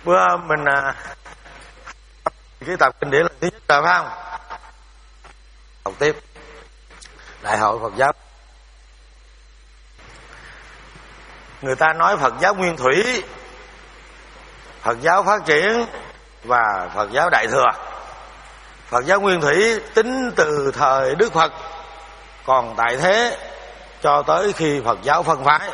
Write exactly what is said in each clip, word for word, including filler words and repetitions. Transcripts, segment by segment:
Bữa mình à, cái tập kinh điển là thứ nhất rồi phải không? Học tiếp Đại hội Phật giáo. Người ta nói Phật giáo nguyên thủy, Phật giáo phát triển và Phật giáo đại thừa. Phật giáo nguyên thủy tính từ thời Đức Phật còn tại thế cho tới khi Phật giáo phân phái,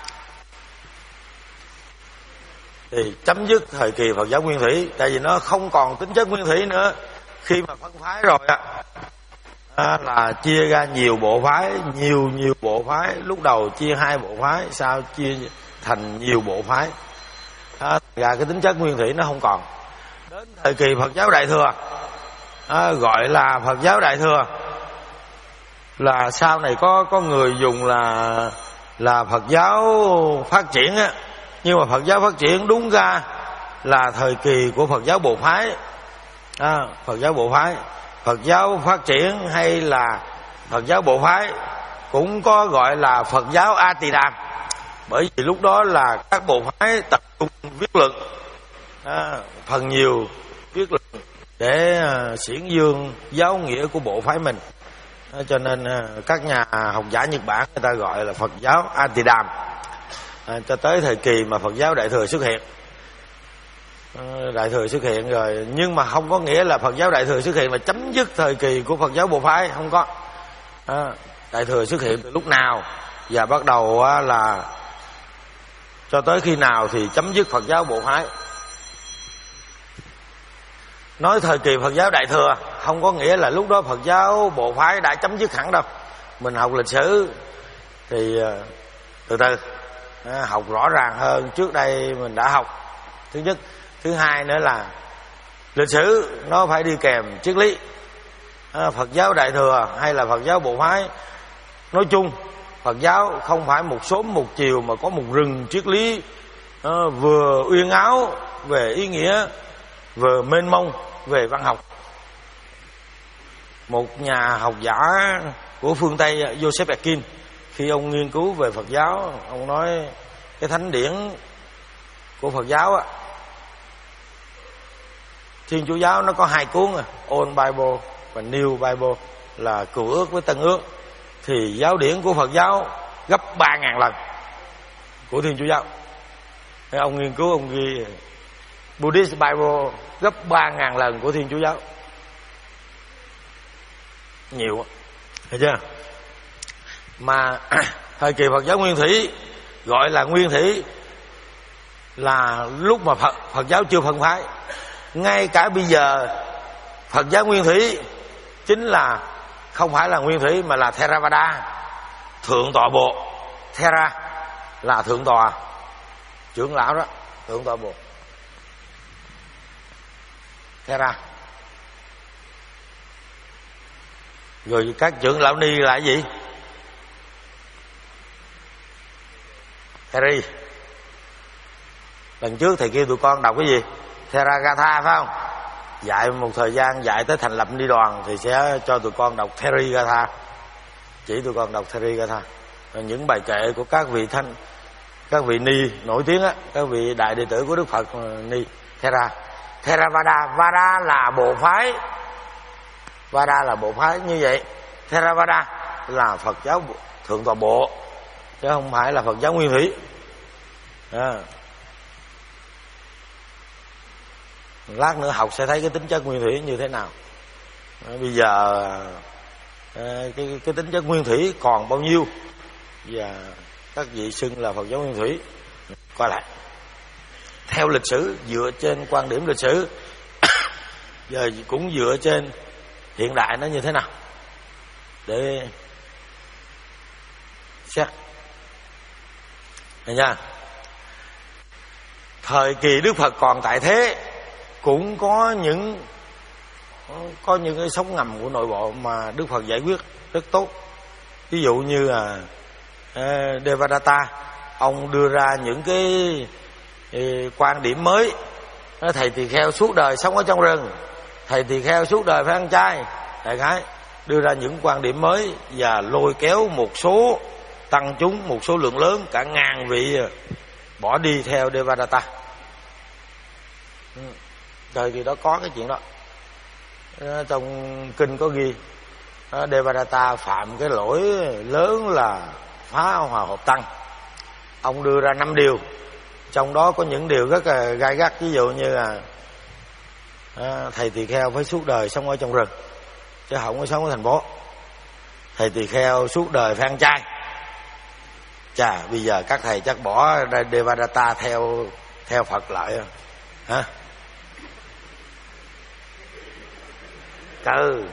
thì chấm dứt thời kỳ Phật giáo nguyên thủy. Tại vì nó không còn tính chất nguyên thủy nữa. Khi mà phân phái rồi á, à, là chia ra nhiều bộ phái, nhiều nhiều bộ phái. Lúc đầu chia hai bộ phái, sau chia thành nhiều bộ phái, à, ra cái tính chất nguyên thủy nó không còn. Đến thời kỳ Phật giáo đại thừa, à, gọi là Phật giáo đại thừa, là sau này có có người dùng là là Phật giáo phát triển á, nhưng mà Phật giáo phát triển đúng ra là thời kỳ của Phật giáo bộ phái. À, Phật giáo bộ phái, Phật giáo phát triển hay là Phật giáo bộ phái cũng có gọi là Phật giáo A Tỳ Đàm, bởi vì lúc đó là các bộ phái tập trung viết luận, à, phần nhiều viết luận để uh, xiển dương giáo nghĩa của bộ phái mình. À, cho nên uh, các nhà học giả Nhật Bản người ta gọi là Phật giáo A Tỳ Đàm, à, cho tới thời kỳ mà Phật giáo đại thừa xuất hiện. À, đại thừa xuất hiện rồi, nhưng mà không có nghĩa là Phật giáo đại thừa xuất hiện là chấm dứt thời kỳ của Phật giáo bộ phái, không có. À, đại thừa xuất hiện từ lúc nào và bắt đầu uh, là cho tới khi nào thì chấm dứt Phật giáo bộ phái. Nói thời kỳ Phật giáo đại thừa không có nghĩa là lúc đó Phật giáo bộ phái đã chấm dứt hẳn đâu. Mình học lịch sử thì từ từ học rõ ràng hơn. Trước đây mình đã học. Thứ nhất. Thứ hai nữa là lịch sử nó phải đi kèm triết lý. Phật giáo đại thừa hay là Phật giáo bộ phái, nói chung Phật giáo không phải một sớm một chiều mà có một rừng triết lý vừa uyên áo về ý nghĩa, vừa mênh mông về văn học. Một nhà học giả của phương Tây, Joseph Akin, khi ông nghiên cứu về Phật giáo, ông nói cái thánh điển của Phật giáo á, Thiên Chúa giáo nó có hai cuốn, Old Bible và New Bible, là Cựu ước với Tân ước. Thì giáo điển của Phật giáo gấp ba ngàn lần của Thiên Chúa giáo. Thế ông nghiên cứu, ông ghi Buddhist Bible gấp ba ngàn lần của Thiên Chúa giáo. Nhiều, thấy chưa? Mà thời kỳ Phật giáo nguyên thủy, gọi là nguyên thủy là lúc mà Phật, Phật giáo chưa phân phái. Ngay cả bây giờ Phật giáo nguyên thủy chính là không phải là nguyên thủy mà là Theravada, thượng tọa bộ. Thera là thượng tọa, trưởng lão đó, thượng tọa bộ. Thera. Rồi các trưởng lão ni là cái gì? Theri. Lần trước thầy kêu tụi con đọc cái gì? Theragatha phải không? Dạy một thời gian, dạy tới thành lập ni đoàn thì sẽ cho tụi con đọc Therigatha, chỉ tụi con đọc Therigatha. Rồi những bài kệ của các vị thanh, các vị ni nổi tiếng á, các vị đại đệ tử của Đức Phật ni. Thera, Theravada, Vada là bộ phái, Vada là bộ phái như vậy. Theravada là Phật giáo thượng tọa bộ, chứ không phải là Phật giáo nguyên thủy. À. Lát nữa học sẽ thấy cái tính chất nguyên thủy như thế nào. À, bây giờ à, cái, cái tính chất nguyên thủy còn bao nhiêu và các vị xưng là Phật giáo nguyên thủy. Coi lại theo lịch sử, dựa trên quan điểm lịch sử, giờ cũng dựa trên hiện đại nó như thế nào để xét. Thấy nha. Thời kỳ Đức Phật còn tại thế cũng có những có những cái sống ngầm của nội bộ mà Đức Phật giải quyết rất tốt. Ví dụ như là uh, Devadatta, ông đưa ra những cái uh, quan điểm mới. Thầy tỳ kheo suốt đời sống ở trong rừng, thầy tỳ kheo suốt đời phải ăn chay, đại khái đưa ra những quan điểm mới và lôi kéo một số tăng chúng, một số lượng lớn, cả ngàn vị bỏ đi theo Devadatta. Thời kỳ đó có cái chuyện đó. Trong kinh có ghi Devadatta phạm cái lỗi lớn là phá hòa hợp tăng. Ông đưa ra năm điều, trong đó có những điều rất là gai gắt. Ví dụ như là à, thầy tỳ kheo phải suốt đời sống ở trong rừng, chứ không có sống ở thành phố. Thầy tỳ kheo suốt đời phải ăn chay. Chà, bây giờ các thầy chắc bỏ Devadatta theo theo Phật lại hả? Ừ,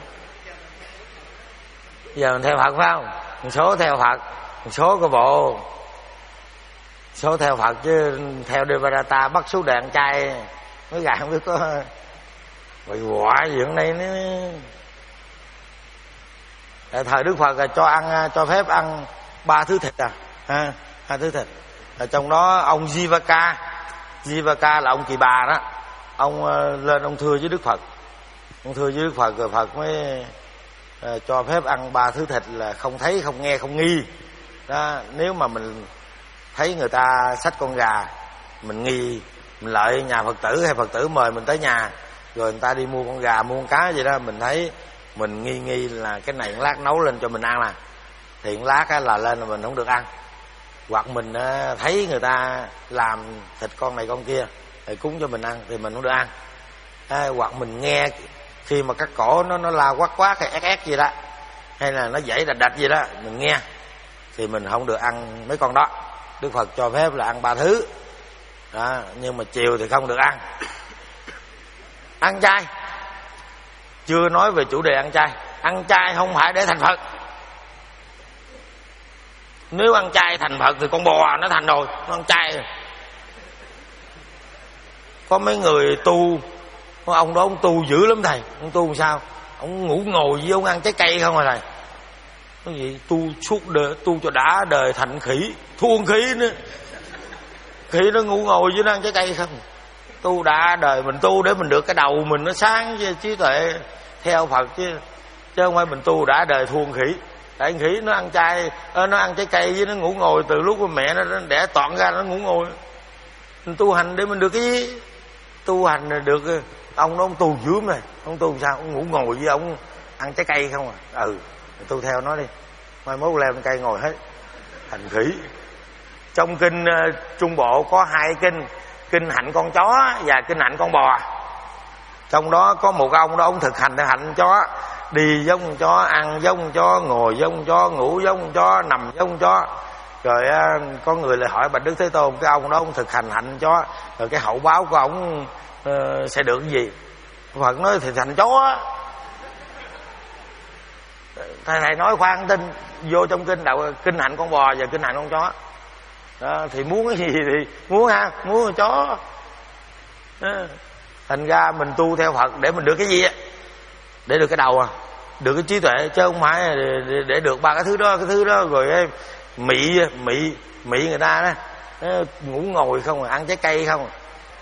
giờ mình theo Phật phải không? Một số theo Phật, một số có bộ số theo Phật, chứ theo Devadatta bắt suốt đời ăn chay mấy gà không biết có bị quả gì ở đây nữa. Tại thời Đức Phật là cho ăn, cho phép ăn ba thứ thịt à, ha, hai thứ thịt. Ở trong đó ông Jivaka, Jivaka là ông Kỳ Bà đó, ông lên ông thưa với Đức Phật, ông thưa với Đức Phật rồi Phật mới uh, cho phép ăn ba thứ thịt là không thấy, không nghe, không nghi. Đó, nếu mà mình thấy người ta xách con gà, mình nghi, mình lợi nhà Phật tử hay Phật tử mời mình tới nhà, rồi người ta đi mua con gà, mua con cá gì đó, mình thấy mình nghi nghi là cái này lát nấu lên cho mình ăn nè, thì lát á là lên là mình không được ăn. Hoặc mình thấy người ta làm thịt con này con kia thì cúng cho mình ăn thì mình không được ăn. À, hoặc mình nghe khi mà các cổ nó nó la quát quát hay ét ét gì đó, hay là nó dãy đạch đạch gì đó, mình nghe thì mình không được ăn mấy con đó. Đức Phật cho phép là ăn ba thứ đó, nhưng mà chiều thì không được ăn. Ăn chay, chưa nói về chủ đề ăn chay. Ăn chay không phải để thành Phật. Nếu ăn chay thành Phật thì con bò nó thành rồi, nó ăn chay rồi. Có mấy người tu, có ông đó ông tu dữ lắm thầy. Ông tu làm sao? Ông ngủ ngồi với ông ăn trái cây không à thầy? Cái gì tu suốt đời, tu cho đã đời thành khỉ, thua con khỉ nữa. Khỉ nó ngủ ngồi với nó ăn trái cây không? Tu đã đời mình tu để mình được cái đầu mình nó sáng với trí tuệ theo Phật chứ, chứ không phải mình tu đã đời thua con khỉ. Tại con khỉ nó ăn chay, nó ăn trái cây với nó ngủ ngồi từ lúc mẹ nó đẻ toàn ra nó ngủ ngồi. Mình tu hành để mình được cái gì? Tu hành là được. Ông đó ông tu dữ này, ông tu sao? Ông ngủ ngồi với ông ăn trái cây không à? Ừ, tu theo nó đi, mai mốt leo lên cây ngồi hết thành khỉ. Trong kinh uh, Trung Bộ có hai kinh, kinh hạnh con chó và kinh hạnh con bò. Trong đó có một ông đó ông thực hành để hạnh chó, đi giống con chó, ăn giống con chó, ngồi giống con chó, ngủ giống con chó, nằm giống con chó. Rồi uh, có người lại hỏi Bạch Đức Thế Tôn, cái ông đó ông thực hành hạnh chó, rồi cái hậu báo của ông uh, sẽ được cái gì? Phật nói thì thành chó. Thầy, thầy nói khoan tin, vô trong kinh đạo kinh hạnh con bò và kinh hạnh con chó đó, thì muốn cái gì thì muốn ha, muốn con chó đó. Thành ra mình tu theo Phật để mình được cái gì á? Để được cái đầu à, được cái trí tuệ, chứ không phải để, để được ba cái thứ đó, cái thứ đó rồi mị mị mị người ta đó, ngủ ngồi không, ăn trái cây không.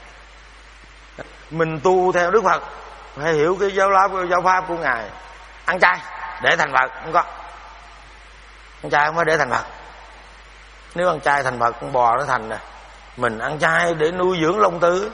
Mình tu theo Đức Phật phải hiểu cái giáo pháp, giáo pháp của Ngài. Ăn chay để thành Phật không có. Ăn chay không phải để thành Phật. Nếu ăn chay thành Phật, con bò nó thành nè. Mình ăn chay để nuôi dưỡng long tử.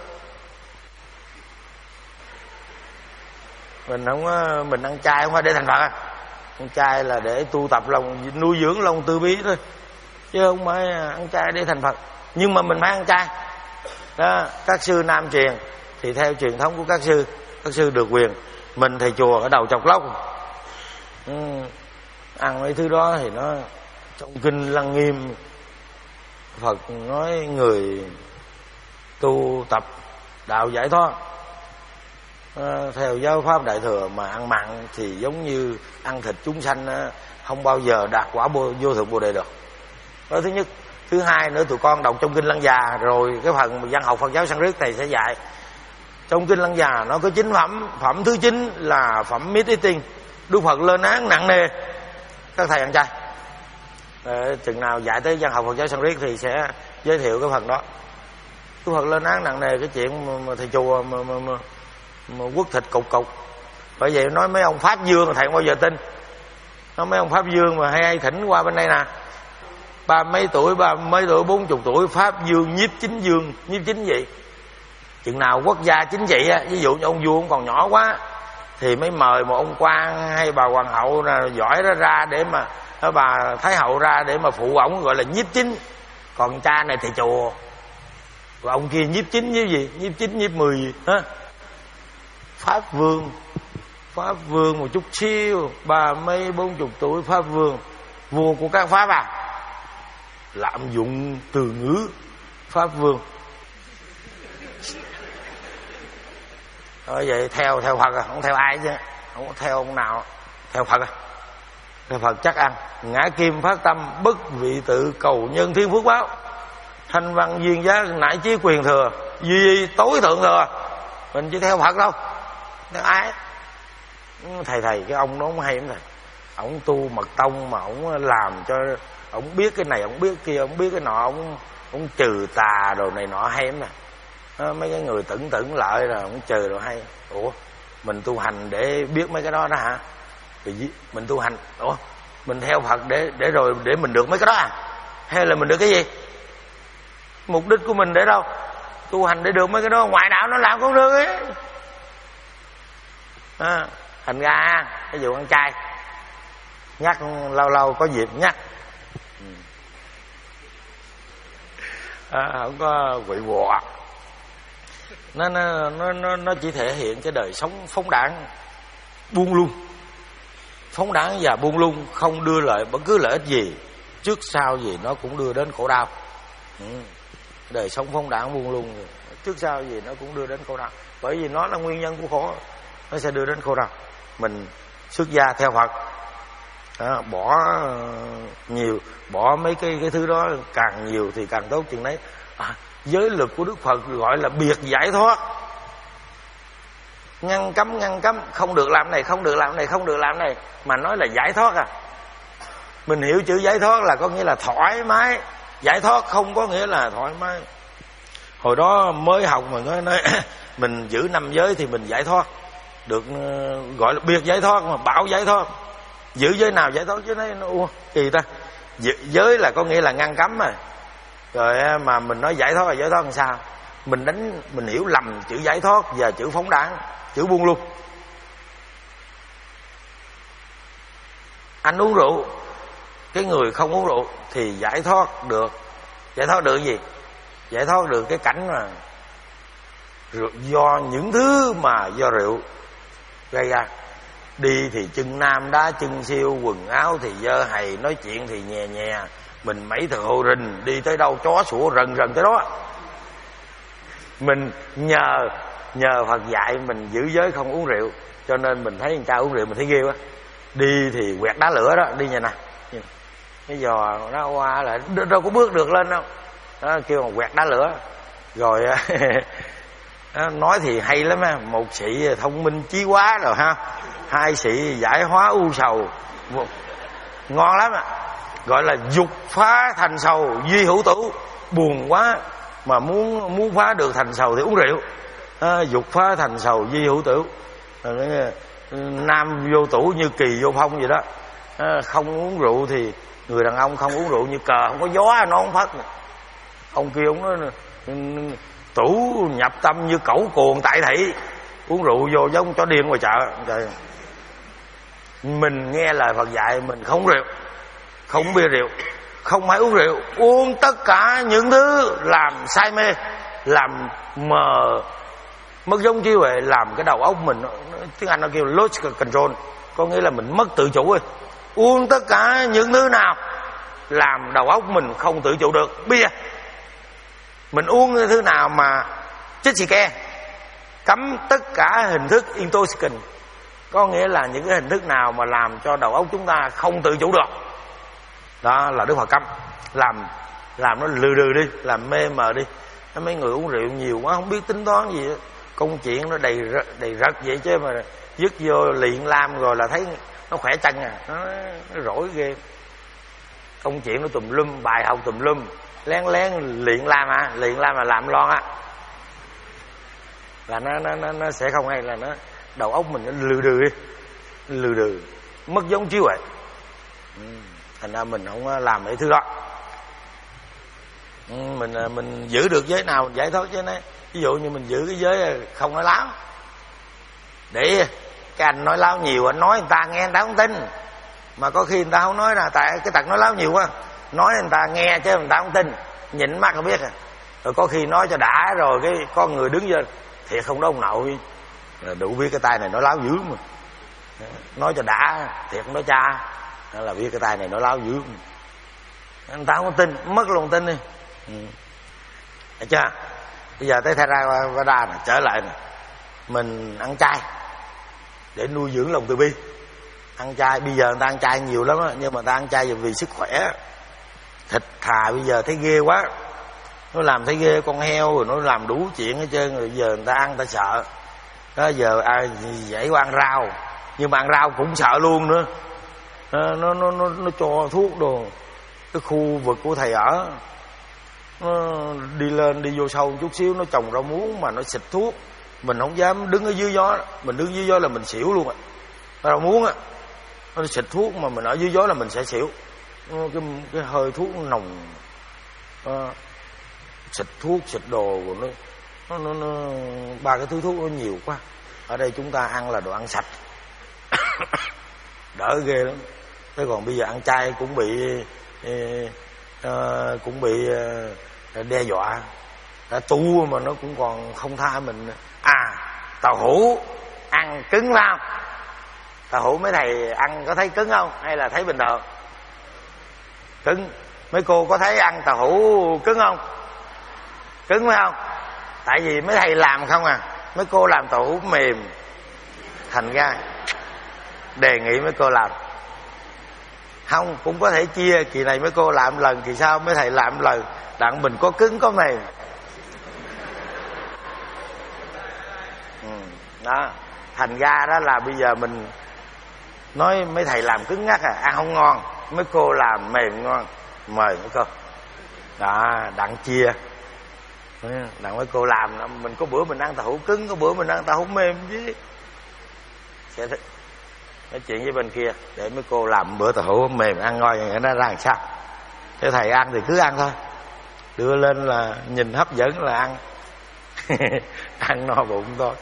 Mình không có, mình ăn chay không phải để thành Phật. Ăn chay là để tu tập lòng, nuôi dưỡng long từ bi thôi, chứ không phải ăn chay để thành Phật. Nhưng mà mình phải ăn chay đó. Các sư Nam truyền thì theo truyền thống của các sư, các sư được quyền. Mình thầy chùa ở đầu chọc lốc, ừ, ăn mấy thứ đó thì nó trong kinh Lăng Nghiêm Phật nói người tu tập đạo giải thoát à, theo giáo pháp Đại Thừa mà ăn mặn thì giống như ăn thịt chúng sanh, không bao giờ đạt quả vô thượng Bồ Đề được. Đó thứ nhất. Thứ hai nữa, tụi con đọc trong kinh Lăng Già rồi cái phần văn học Phật giáo Sanskrit thầy sẽ dạy. Trong kinh Lăng Già nó có chín phẩm, phẩm thứ chín là phẩm meat eating. Đức Phật lên án nặng nề các thầy ăn chay. Để chừng nào dạy tới văn học Phật giáo Sanskrit thì sẽ giới thiệu cái phần đó. Đức Phật lên án nặng nề cái chuyện mà, mà thầy chùa mà, mà, mà, mà quất thịt cục cục. Bởi vậy nói mấy ông Pháp Dương thầy không bao giờ tin. Nói mấy ông Pháp Dương mà hay hay thỉnh qua bên đây nè, ba mấy tuổi, ba mấy tuổi, bốn chục tuổi, Pháp Dương, nhiếp chính dương, nhiếp chính vậy. Chừng nào quốc gia chính trị á, ví dụ như ông vua ông còn nhỏ quá thì mới mời một ông quan hay bà hoàng hậu giỏi đó ra để mà bà thái hậu ra để mà phụ ổng, gọi là nhiếp chính. Còn cha này thì chùa, và ông kia nhiếp chính với gì, nhiếp chính nhiếp mười gì hả? Pháp vương, pháp vương một chút xíu, ba mấy bốn chục tuổi pháp vương, vua của các pháp à, lạm dụng từ ngữ pháp vương. Nói vậy theo theo Phật à, không theo ai chứ, không có theo ông nào, theo Phật à. Theo Phật chắc ăn. Ngã kim phát tâm, bất vị tự cầu nhân thiên phước báo, thanh văn duyên giá nải chí quyền thừa, duy tối thượng thừa. Mình chỉ theo Phật đâu, theo ai. Thầy thầy cái ông đó không hay lắm thầy. Ông tu mật tông mà ông làm cho ông biết cái này, ông biết kia, ông biết cái nọ, ông ông trừ tà đồ này nọ hay lắm nè. Mấy cái người tưởng tưởng lợi rồi ông trừ rồi hay. Ủa mình tu hành để biết mấy cái đó đó hả? Vì mình tu hành, ủa mình theo Phật để để rồi để mình được mấy cái đó à? Hay là mình được cái gì? Mục đích của mình để đâu? Tu hành để được mấy cái đó, ngoại đạo nó làm cũng được ấy. À, thành ra ví dụ ăn chay, nhắc lâu lâu có dịp nhắc, à, không có quậy quọ. Nó, nó nó nó chỉ thể hiện cái đời sống phóng đãng, buông lung, phóng đãng và buông lung, không đưa lại bất cứ lợi ích gì, trước sau gì nó cũng đưa đến khổ đau. Ừ. Đời sống phóng đãng buông lung, trước sau gì nó cũng đưa đến khổ đau, bởi vì nó là nguyên nhân của khổ, nó sẽ đưa đến khổ đau. Mình xuất gia theo Phật, à, bỏ nhiều, bỏ mấy cái cái thứ đó càng nhiều thì càng tốt chừng đấy. À, giới lực của Đức Phật gọi là biệt giải thoát, ngăn cấm ngăn cấm, không được làm này, không được làm này, không được làm này, mà nói là giải thoát à. Mình hiểu chữ giải thoát là có nghĩa là thoải mái, giải thoát không có nghĩa là thoải mái. Hồi đó mới học mà nói, nói mình giữ năm giới thì mình giải thoát được, gọi là biệt giải thoát, mà bảo giải thoát. Giữ giới nào giải thoát chứ nó ủa kỳ ta. Giới là có nghĩa là ngăn cấm mà, rồi mà mình nói giải thoát là giải thoát làm sao? Mình đánh mình hiểu lầm chữ giải thoát và chữ phóng đãng, chữ buông lung. Anh uống rượu, cái người không uống rượu thì giải thoát được. Giải thoát được gì? Giải thoát được cái cảnh mà rượu, do những thứ mà do rượu gây ra. Đi thì chân nam đá chân siêu, quần áo thì dơ hầy, nói chuyện thì nhè nhè, mình mấy thợ hồ rình, đi tới đâu chó sủa rần rần tới đó. Mình nhờ nhờ Phật dạy mình giữ giới không uống rượu, cho nên mình thấy người ta uống rượu mình thấy ghê quá. Đi thì quẹt đá lửa đó, đi như nè, cái giò nó qua lại đâu có bước được lên đâu, đó, kêu mà quẹt đá lửa. Rồi nói thì hay lắm á, một sĩ thông minh trí hóa rồi ha, hai sĩ giải hóa u sầu, ngon lắm à. Gọi là dục phá thành sầu duy hữu tử. Buồn quá mà muốn muốn phá được thành sầu thì uống rượu. À, dục phá thành sầu duy hữu tử. À, nam vô tử như kỳ vô phong vậy đó. À, không uống rượu thì người đàn ông không uống rượu như cờ không có gió nó không phất. Ông kia ông nói tủ nhập tâm như cẩu cuồng tại thị, uống rượu vô giống chó điên ngoài chợ. Trời. Mình nghe lời Phật dạy mình không rượu, không uống bia rượu, không phải uống rượu, uống tất cả những thứ làm say mê, làm mờ mất giống trí huệ, làm cái đầu óc mình, tiếng Anh nó kêu logical control, có nghĩa là mình mất tự chủ rồi. Uống tất cả những thứ nào làm đầu óc mình không tự chủ được. Bia, mình uống cái thứ nào mà chích xì ke, cấm tất cả hình thức intoxicant, có nghĩa là những cái hình thức nào mà làm cho đầu óc chúng ta không tự chủ được, đó là Đức Phật cấm. Làm làm nó lừ đừ đi, làm mê mờ đi. Mấy người uống rượu nhiều quá không biết tính toán gì đó. Công chuyện nó đầy đầy rật vậy chứ mà dứt vô luyện lam rồi là thấy nó khỏe chân à, nó, nó rỗi ghê. Công chuyện nó tùm lum, bài học tùm lum, lén lén luyện lam à, luyện lam là làm lon á, là nó nó nó nó sẽ không hay, là nó đầu óc mình nó lừ đừ đi, lừ đừ, mất giống trí huệ. Ừ. Thành ra mình không làm mấy thứ đó. Ừ, mình mình giữ được giới nào mình giải thoát chứ này. Ví dụ như mình giữ cái giới không nói láo, để cái anh nói láo nhiều, anh nói người ta nghe người ta không tin. Mà có khi người ta không nói là tại cái tật nói láo nhiều quá, nói người ta nghe chứ người ta không tin, nhìn mắt không biết à. Rồi có khi nói cho đã rồi cái con người đứng lên, thiệt không đó ông nội, đủ biết cái tay này nói láo dữ mà. Nói cho đã, thiệt không đó cha, là biết cái tay này nói láo dữ mà. Người ta không có tin, mất lòng tin đi. Ừ. Thấy chưa? Bây giờ tới Theravada nè, trở lại nè, mình ăn chay để nuôi dưỡng lòng từ bi. Ăn chay, bây giờ người ta ăn chay nhiều lắm á, nhưng mà người ta ăn chay vì sức khỏe. Thịt thà bây giờ thấy ghê quá, nó làm thấy ghê con heo, rồi nó làm đủ chuyện hết trơn, rồi giờ người ta ăn người ta sợ. Đó giờ ai dễ qua ăn rau, nhưng mà ăn rau cũng sợ luôn nữa. Nó nó nó nó, nó cho thuốc đồ. Cái khu vực của thầy ở, nó đi lên đi vô sâu chút xíu, nó trồng rau muống mà nó xịt thuốc, mình không dám đứng ở dưới gió. Mình đứng dưới gió là mình xỉu luôn á. Rau muống á, nó xịt thuốc mà mình ở dưới gió là mình sẽ xỉu. Cái, cái hơi thuốc nồng, nó xịt thuốc xịt đồ của nó, nó, nó, nó ba cái thứ thuốc nó nhiều quá. Ở đây chúng ta ăn là đồ ăn sạch đỡ ghê lắm. Thế còn bây giờ ăn chay cũng bị uh, cũng bị uh, đe dọa. Đã tu mà nó cũng còn không tha mình. À, tàu hũ ăn cứng vào. Tàu hũ mấy thầy ăn có thấy cứng không, hay là thấy bình thường? Cứng. Mấy cô có thấy ăn tàu hũ cứng không? Cứng phải không? Tại vì mấy thầy làm không à. Mấy cô làm tàu hũ mềm, thành ra đề nghị mấy cô làm. Không, cũng có thể chia, kỳ này mấy cô làm lần, kỳ sau mấy thầy làm lần, đặng mình có cứng có mềm. Ừ, đó. Thành ra đó là bây giờ mình nói mấy thầy làm cứng ngắc à, ăn không ngon. Mấy cô làm mềm ngon, mời mấy cô. Đó, đặng chia. Đặng mấy cô làm, mình có bữa mình ăn tàu hũ cứng, có bữa mình ăn tàu hũ mềm chứ. Sẽ thích nói chuyện với bên kia để mấy cô làm bữa tàu hũ mềm ăn ngon, nó ra làm sao. Thế thầy ăn thì cứ ăn thôi, đưa lên là nhìn hấp dẫn là ăn. Ăn no bụng thôi.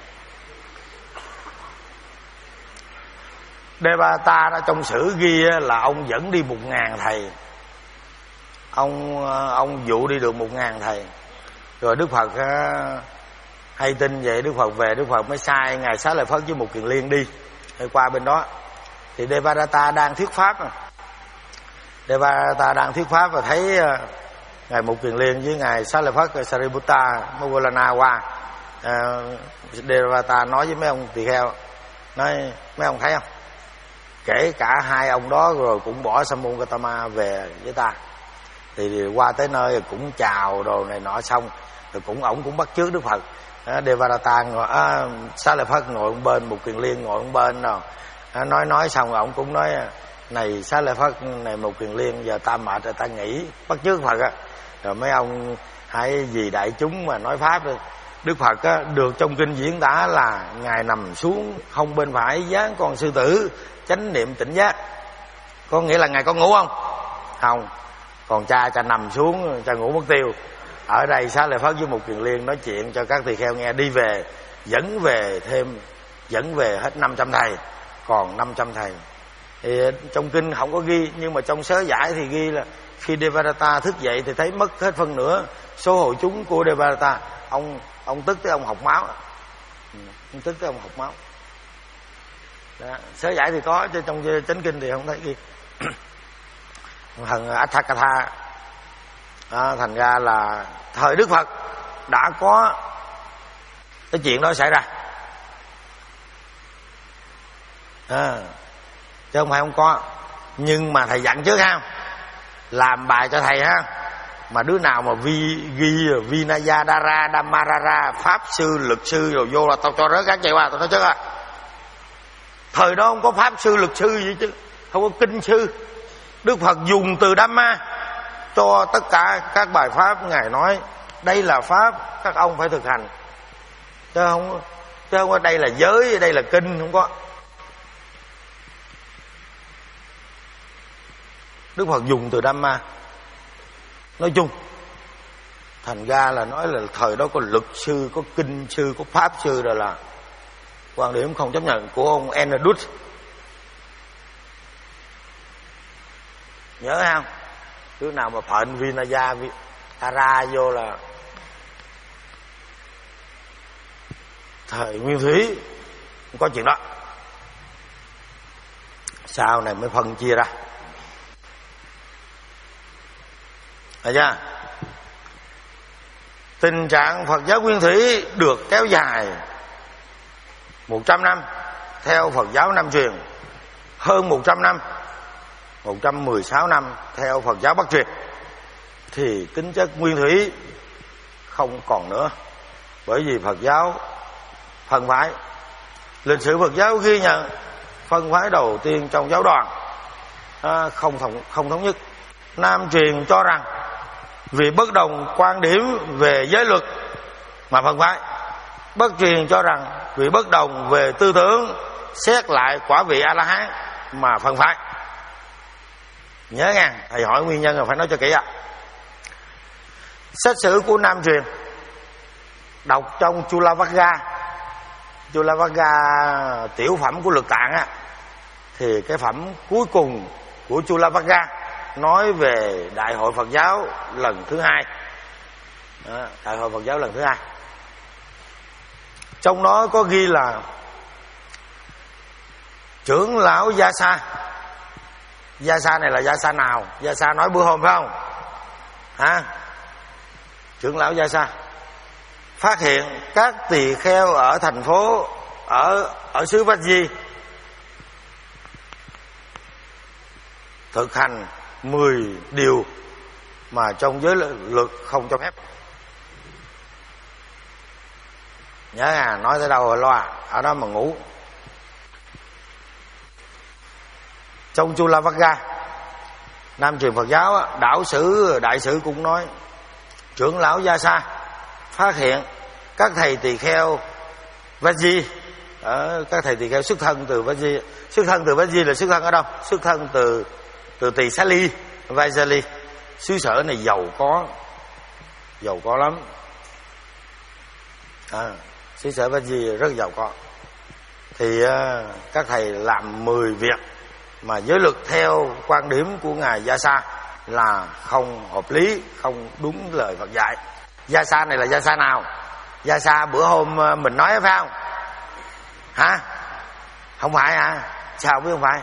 Devata đó trong sử ghi là ông dẫn đi một ngàn thầy. Ông ông dụ đi được một ngàn thầy. Rồi Đức Phật hay tin vậy, Đức Phật về, Đức Phật mới sai ngài Xá Lợi Phất với một Kiền Liên đi hay qua bên đó. Thì Devadatta đang thuyết pháp, Devadatta đang thuyết pháp và thấy ngài Mục Kiền Liên với ngài Xá Lợi Phất Sariputta Moggallana qua. à, Devadatta nói với mấy ông tỳ kheo, nói mấy ông thấy không, kể cả hai ông đó rồi cũng bỏ Sammun Gautama về với ta. Thì qua tới nơi cũng chào đồ này nọ xong, rồi cũng ổng cũng bắt chước Đức Phật. à, Devadatta ngồi, à, Xá Lợi Phất ngồi một bên, Mục Kiền Liên ngồi một bên rồi. à, nói nói xong rồi ổng cũng nói, này Xá Lợi Phất, này Mục Kiền Liên, giờ ta mệt rồi ta nghỉ, bắt chước Phật á. Rồi mấy ông hãy vì đại chúng mà nói pháp đi. Đức Phật á, được trong kinh diễn tả là ngài nằm xuống hông bên phải dáng con sư tử, chánh niệm tỉnh giác. Có nghĩa là ngài có ngủ không? Không. Còn cha cha nằm xuống, cha ngủ mất tiêu. Ở đây Xá Lợi Phất với Mục Kiền Liên nói chuyện cho các tỳ kheo nghe, đi về dẫn về thêm, dẫn về hết năm trăm thầy, còn năm trăm thầy. Thì trong kinh không có ghi, nhưng mà trong sớ giải thì ghi là khi Devadatta thức dậy thì thấy mất hết phân nửa số hội chúng của Devadatta. Ông ông tức tới ông học máu. Ông tức tới ông học máu. Đó. Sớ giải thì có, chứ trong chánh kinh thì không thấy ghi. Thần Atthakatha. À, thành ra là thời Đức Phật đã có cái chuyện đó xảy ra. À, chứ không phải không có. Nhưng mà thầy dặn trước ha, làm bài cho thầy ha, mà đứa nào mà vi ghi Vinaya Dara Dhammarara pháp sư lực sư rồi vô là tao cho rớt các chạy qua, tao nói chứ à. Thời đó không có pháp sư lực sư gì chứ, không có kinh sư. Đức Phật dùng từ Dhamma cho tất cả các bài pháp. Ngài nói đây là pháp, các ông phải thực hành, chứ không chứ không có đây là giới, đây là kinh, không có. Đức Phật dùng từ Dhamma nói chung. Thành ra là nói là thời đó có luật sư, có kinh sư, có pháp sư, rồi là quan điểm không chấp nhận của ông Enedut. Nhớ không? Đứa nào mà phận Vinaya Tara vô là thời Nguyên Thủy không có chuyện đó. Sau này mới phân chia ra. Thấy chưa? Tình trạng Phật giáo Nguyên Thủy được kéo dài một trăm năm theo Phật giáo Nam truyền, hơn một trăm năm, một trăm mười sáu năm theo Phật giáo Bắc truyền, thì tính chất Nguyên Thủy không còn nữa. Bởi vì Phật giáo phân phái. Lịch sử Phật giáo ghi nhận phân phái đầu tiên trong giáo đoàn à, không thống không thống nhất. Nam truyền cho rằng vì bất đồng quan điểm về giới luật mà phân phái. Bắc truyền cho rằng vì bất đồng về tư tưởng xét lại quả vị A La Hán mà phân phái. Nhớ nha, thầy hỏi nguyên nhân là phải nói cho kỹ ạ. Sách sử của Nam truyền đọc trong Chulavagga, Chulavagga tiểu phẩm của Lực Tạng á, thì cái phẩm cuối cùng của Chulavagga nói về Đại hội Phật giáo lần thứ hai. Đó, Đại hội Phật giáo lần thứ hai. Trong đó có ghi là trưởng lão Gia Sa. Gia Sa này là Gia Sa nào? Gia Sa nói bữa hôm phải không? Hả? Trưởng lão Gia Sa phát hiện các tỳ kheo ở thành phố ở ở xứ Vách Di thực hành mười điều mà trong giới luật không cho phép. Nhớ à, nói tới đâu rồi loa, ở đó mà ngủ. Trong Chulavagga, Nam truyền Phật giáo, đạo sử đại sử cũng nói trưởng lão Gia Sa phát hiện các thầy tỳ kheo Vách Di, ở các thầy tỳ kheo xuất thân từ Vách Di. Xuất thân từ Vách Di là xuất thân ở đâu? Xuất thân từ từ Tỳ Xá Ly, Vaisali. Xứ sở này giàu có, giàu có lắm. À, xứ sở Vách Di rất giàu có. Thì uh, các thầy làm mười việc mà giới luật theo quan điểm của ngài Gia Sa là không hợp lý, không đúng lời Phật dạy. Gia Sa này là Gia Sa nào? Gia Sa bữa hôm mình nói phải không? Hả? Không phải hả? Sao biết không phải?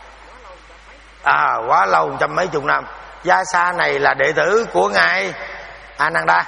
À, quá lâu, trăm mấy chục năm. Gia Sa này là đệ tử của ngài Ananda,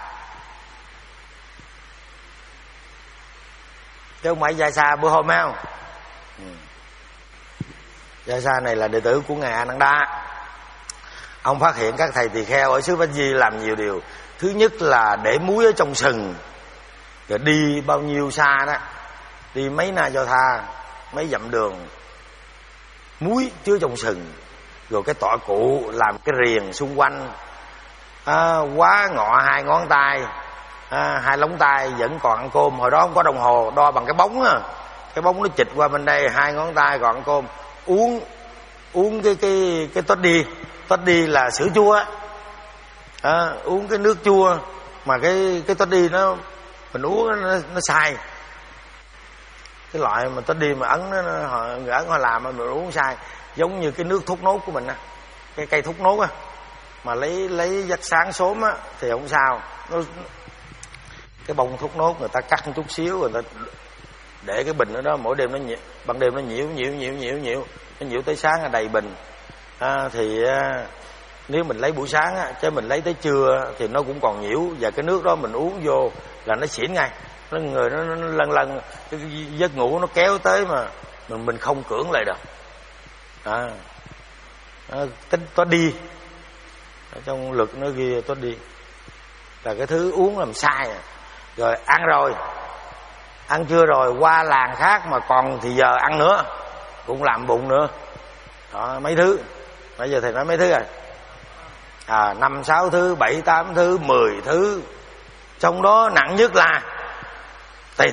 chứ không phải Gia Sa bữa hôm phải không? Ừ. Gia Sa này là đệ tử của ngài Ananda. Ông phát hiện các thầy tỳ kheo ở xứ Vách Di làm nhiều điều. Thứ nhất là để muối ở trong sừng, rồi đi bao nhiêu xa đó, đi mấy na do tha, mấy dặm đường, muối chứa trong sừng. Rồi cái tọa cụ làm cái riềng xung quanh, à, quá ngọ hai ngón tay, à, hai lóng tay vẫn còn ăn cơm. Hồi đó không có đồng hồ, đo bằng cái bóng á, cái bóng nó chịch qua bên đây, hai ngón tay còn ăn cơm. Uống uống cái cái cái tốt đi, tốt đi là sữa chua, à, uống cái nước chua mà cái cái tốt đi nó mình uống nó, nó sai. Cái loại mà tốt đi mà ấn nó, người ấn họ làm mà mình uống sai, giống như cái nước thốt nốt của mình á, cái cây thốt nốt á, mà lấy lấy dắt sáng sớm á thì không sao. Nó, cái bông thốt nốt người ta cắt một chút xíu, người ta để cái bình ở đó, mỗi đêm nó nhiễu, ban đêm nó nhiễu nhiễu nhiễu nhiễu nhiễu nó nhiễu tới sáng là đầy bình. À, thì à, nếu mình lấy buổi sáng á, chứ mình lấy tới trưa thì nó cũng còn nhiễu, và cái nước đó mình uống vô là nó xỉn ngay, nó người nó, nó lân lân, cái giấc ngủ nó kéo tới mà mình mình không cưỡng lại được. À, à, tính tó đi ở trong luật nó ghi tó đi là cái thứ uống làm sai. Rồi ăn rồi, ăn chưa rồi qua làng khác mà còn thì giờ ăn nữa cũng làm bụng nữa. Đó, mấy thứ bây giờ thầy nói mấy thứ rồi, à, năm sáu thứ, bảy tám thứ, mười thứ. Trong đó nặng nhất là tịt.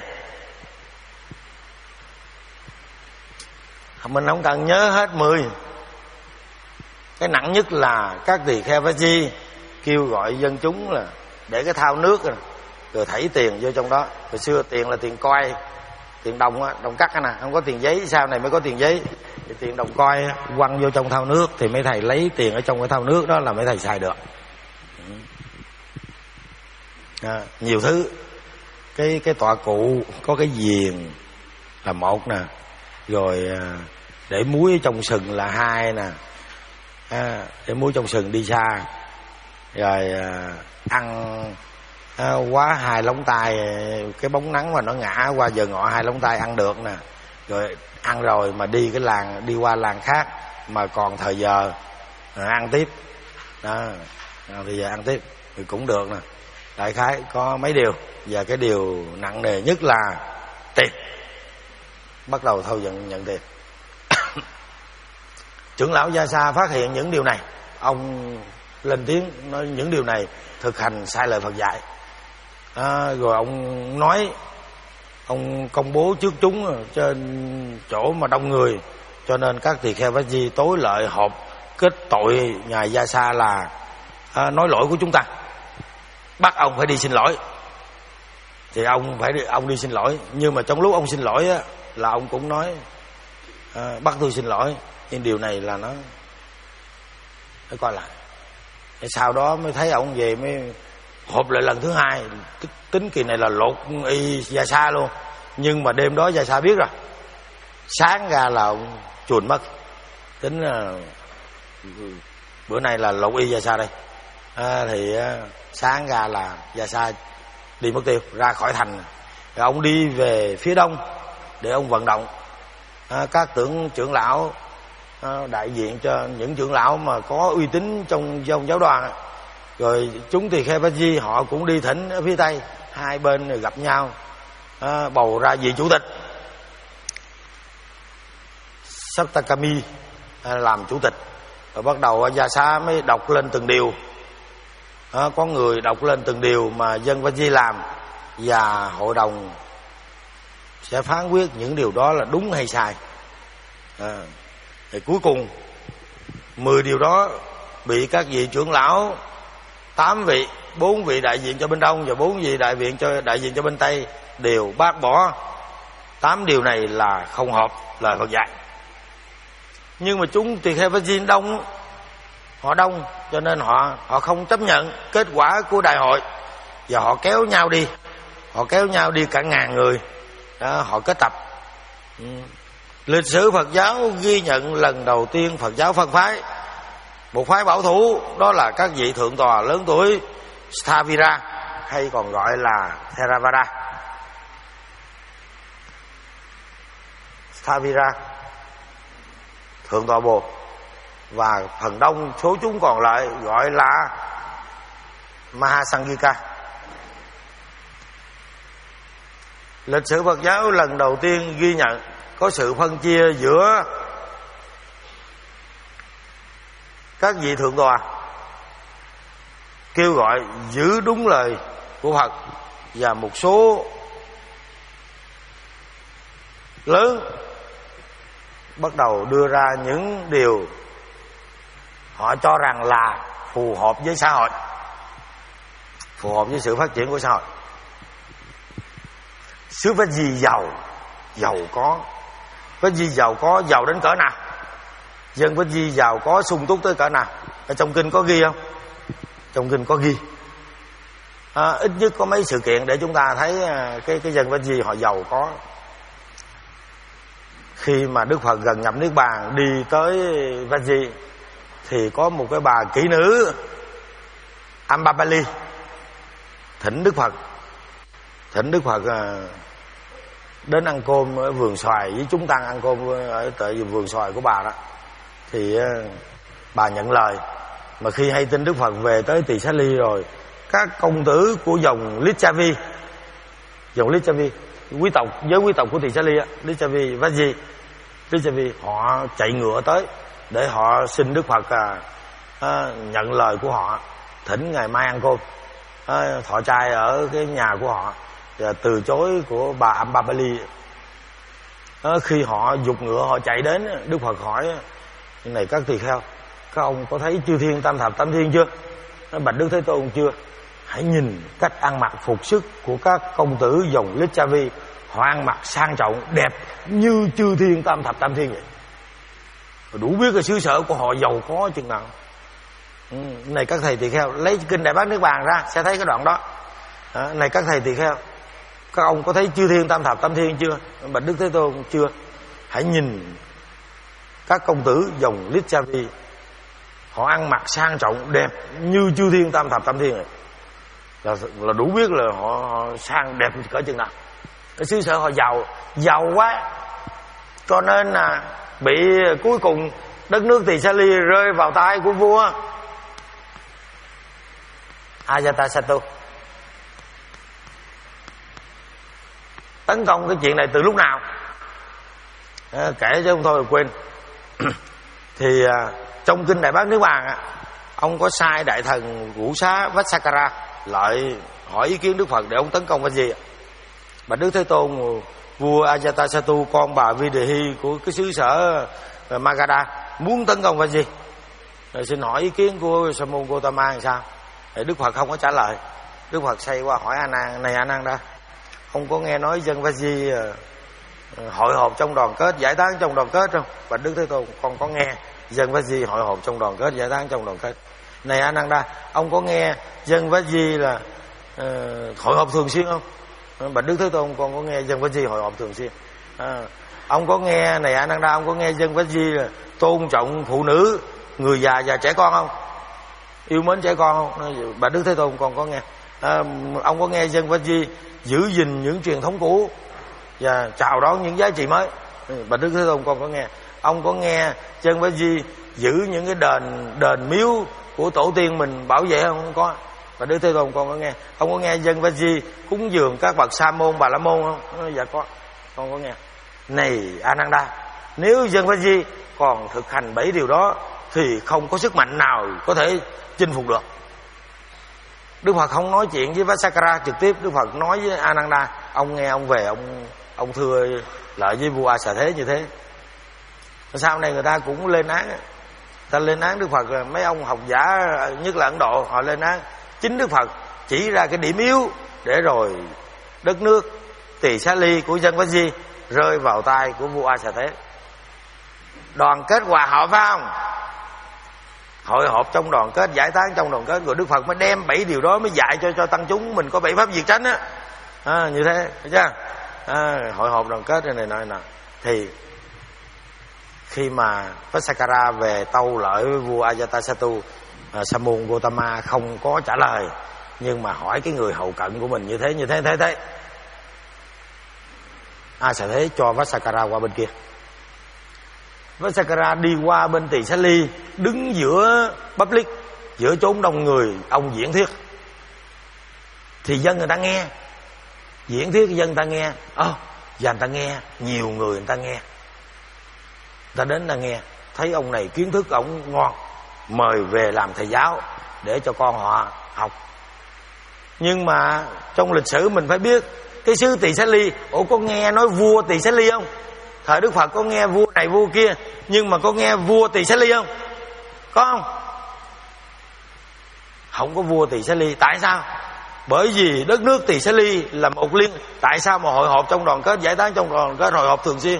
Mình không cần nhớ hết mười. Cái nặng nhất là các tỳ kheo Vách Di kêu gọi dân chúng là để cái thao nước rồi, rồi thảy tiền vô trong đó. Hồi xưa tiền là tiền coi, tiền đồng á, đồng cắt á nè, không có tiền giấy, sau này mới có tiền giấy. Thì tiền đồng coi á, quăng vô trong thao nước thì mấy thầy lấy tiền ở trong cái thao nước đó là mấy thầy xài được. À, nhiều thứ. Cái cái tọa cụ có cái diền là một nè, rồi để muối ở trong sừng là hai nè, à, để muối trong sừng đi xa, rồi à, ăn à, quá hai lóng tay, cái bóng nắng mà nó ngã qua giờ ngọ hai lóng tay ăn được nè, rồi ăn rồi mà đi cái làng, đi qua làng khác mà còn thời giờ à, ăn tiếp đó, thời giờ ăn tiếp thì cũng được nè. Đại khái có mấy điều, và cái điều nặng nề nhất là tiền. Bắt đầu thôi nhận, nhận tiền. Trưởng lão Gia Sa phát hiện những điều này, ông lên tiếng nói những điều này thực hành sai lời Phật dạy. À, rồi ông nói, ông công bố trước chúng trên chỗ mà đông người, cho nên các tỳ kheo Bát Di tối lợi họp kết tội ngài Gia Sa là à, nói lỗi của chúng ta, bắt ông phải đi xin lỗi. Thì ông phải đi, ông đi xin lỗi, nhưng mà trong lúc ông xin lỗi á, là ông cũng nói à, bắt tôi xin lỗi, nhưng điều này là nó phải coi lại. Thì sau đó mới thấy ông về mới họp lại lần thứ hai, tính kỳ này là lột y Gia Sa luôn. Nhưng mà đêm đó Gia Sa biết rồi, sáng ra là ông chuồn mất, tính là bữa nay là lột y Gia Sa đây. À, thì à, sáng ra là Gia Sa đi mất tiêu, ra khỏi thành. Rồi ông đi về phía đông để ông vận động à, các tưởng trưởng lão à, đại diện cho những trưởng lão mà có uy tín trong trong giáo đoàn. Rồi chúng tỳ kheo Bát Di họ cũng đi thỉnh ở phía tây, hai bên gặp nhau à, bầu ra vị chủ tịch Sattakami à, làm chủ tịch. Rồi bắt đầu Gia Sa mới đọc lên từng điều à, có người đọc lên từng điều mà dân Bát Di làm, và hội đồng sẽ phán quyết những điều đó là đúng hay sai. À, thì cuối cùng mười điều đó bị các vị trưởng lão, tám vị, bốn vị đại diện cho bên đông và bốn vị đại diện cho đại diện cho bên tây đều bác bỏ. Tám điều này là không hợp lời Phật dạy. Nhưng mà chúng tỳ kheo Bát Di đông, họ đông cho nên họ họ không chấp nhận kết quả của đại hội, và họ kéo nhau đi, họ kéo nhau đi cả ngàn người đó, họ kết tập. ừ. Lịch sử Phật giáo ghi nhận lần đầu tiên Phật giáo phân phái, một phái bảo thủ, đó là các vị thượng tọa lớn tuổi Stavira, hay còn gọi là Theravada. Stavira, thượng tọa Bồ, và phần đông số chúng còn lại gọi là Mahasangika. Lịch sử Phật giáo lần đầu tiên ghi nhận có sự phân chia giữa các vị thượng tọa kêu gọi giữ đúng lời của Phật, và một số lớn bắt đầu đưa ra những điều họ cho rằng là phù hợp với xã hội, phù hợp với sự phát triển của xã hội. Xứ Bát Di giàu, giàu có. Bát Di giàu có, giàu đến cỡ nào? Dân Bát Di giàu có sung túc tới cỡ nào? Ở trong kinh có ghi không? Trong kinh có ghi. À, ít nhất có mấy sự kiện để chúng ta thấy cái cái dân Bát Di họ giàu có. Khi mà Đức Phật gần nhập Niết Bàn đi tới Bát Di thì có một cái bà kỹ nữ Ambapali thỉnh Đức Phật, thỉnh Đức Phật đến ăn cơm ở vườn xoài với chúng tăng, ăn cơm ở tại vườn xoài của bà đó. Thì bà nhận lời, mà khi hay tin Đức Phật về tới Tỳ Xá Ly rồi, các công tử của dòng Lichavi, dòng Lichavi, quý tộc, giới quý tộc của Tỳ Xá Ly á, Lichavi, Vaji, Lichavi, họ chạy ngựa tới để họ xin Đức Phật à, à, nhận lời của họ, thỉnh ngày mai ăn cơm, à, thọ trai ở cái nhà của họ, và từ chối của bà Ambapali. À, khi họ giục ngựa họ chạy đến, Đức Phật hỏi: này các tỳ kheo, các ông có thấy chư thiên tam thập tam thiên chưa? Nó bạch Đức Thế Tôn chưa. hãy nhìn cách ăn mặc phục sức của các công tử dòng Licchavi. Họ ăn mặc sang trọng đẹp như chư thiên tam thập tam thiên vậy. Đủ biết cái xứ sở của họ giàu có chừng nào. Ừ, này các thầy tỳ kheo, lấy kinh Đại Bát Niết Bàn ra sẽ thấy cái đoạn đó. À, này các thầy tỳ kheo, các ông có thấy chư thiên tam thập tam thiên chưa? Bạch Đức Thế Tôn chưa? Hãy nhìn các công tử dòng Licchavi, họ ăn mặc sang trọng đẹp như chư thiên tam thập tam thiên này. Là, là đủ biết là họ, họ sang đẹp cỡ chừng nào. Cái xứ sở họ giàu giàu quá, cho nên là bị cuối cùng đất nước Tỳ Sa Ly rơi vào tay của vua Ajatasattu. Tấn công cái chuyện này từ lúc nào à, kể chứ không thôi quên. Thì à, trong kinh Đại Bát Niết Bàn à, ông có sai đại thần Ngũ Xá Vassakara lại hỏi ý kiến Đức Phật để ông tấn công cái gì. Bạch Đức Thế Tôn, vua Ajatasattu con bà Videhi của cái xứ sở Magadha muốn tấn công cái gì, rồi xin hỏi ý kiến của Sa môn Gotama làm sao. Thì Đức Phật không có trả lời. Đức Phật xoay qua hỏi A Nan, này A Nan đã, ông có nghe nói dân Vaji hội họp trong đoàn kết giải tán trong đoàn kết không? Bạch Đức Thế Tôn, con có nghe dân Vaji hội họp trong đoàn kết giải tán trong đoàn kết. Này A Nan đa, ông có nghe dân Vaji là uh, hội họp thường xuyên không? Bạch Đức Thế Tôn, con có nghe dân Vaji hội họp thường xuyên. À, ông có nghe, này A Nan đa, ông có nghe dân Vaji là tôn trọng phụ nữ, người già và trẻ con không? Yêu mến trẻ con không? Bạch Đức Thế Tôn, con có nghe. À, ông có nghe dân Vaji giữ gìn những truyền thống cũ và chào đón những giá trị mới? Bạch Đức Thế Tôn, con có nghe. Ông có nghe dân Vaji giữ những cái đền đền miếu của tổ tiên mình bảo vệ không? Không có. Bạch Đức Thế Tôn, con có nghe. Ông có nghe dân Vaji cúng dường các bậc sa môn bà la môn không? Dạ có, con có nghe. Này Ananda, nếu dân Vaji còn thực hành bảy điều đó thì không có sức mạnh nào có thể chinh phục được. Đức Phật không nói chuyện với Vassakara trực tiếp. Đức Phật nói với Ananda, ông nghe ông về ông ông thưa lại với vua A Xà Thế như thế. Sau này người ta cũng lên án, ta lên án Đức Phật là mấy ông học giả nhất là Ấn Độ họ lên án. Chính Đức Phật chỉ ra cái điểm yếu để rồi đất nước Tỳ Xá Ly của dân Vaji rơi vào tay của vua A Xà Thế. Đoàn kết hòa hợp phải không? Hội họp trong đoàn kết, giải tán trong đoàn kết, rồi Đức Phật mới đem bảy điều đó mới dạy cho cho tăng chúng mình có bảy pháp diệt tránh á. À, như thế, thấy chưa? À, hội họp đoàn kết này này nọ nè. Thì khi mà Vassakara về tâu lợi với vua Ajatasattu, à, Sa môn Gotama không có trả lời, nhưng mà hỏi cái người hậu cận của mình như thế như thế thế thế. A Xà Thế cho Vassakara qua bên kia. Vassakara đi qua bên Tỳ Xá Ly, đứng giữa public, giữa chốn đông người, ông diễn thuyết. Thì dân người ta nghe, diễn thuyết dân người ta nghe, ơ, oh, và người ta nghe, nhiều người người ta nghe. Người ta đến người ta nghe, thấy ông này kiến thức ông ngon, mời về làm thầy giáo để cho con họ học. Nhưng mà trong lịch sử mình phải biết cái xứ Tỳ Xá Ly, ủa có nghe nói vua Tỳ Xá Ly không? Thời Đức Phật có nghe vua này vua kia, nhưng mà có nghe vua Tỳ Xá Ly không? Có không? Không có vua Tỳ Xá Ly. Tại sao? Bởi vì đất nước Tỳ Xá Ly là một liên. Tại sao mà hội họp trong đoàn kết, giải tán trong đoàn kết, hội họp thường xuyên?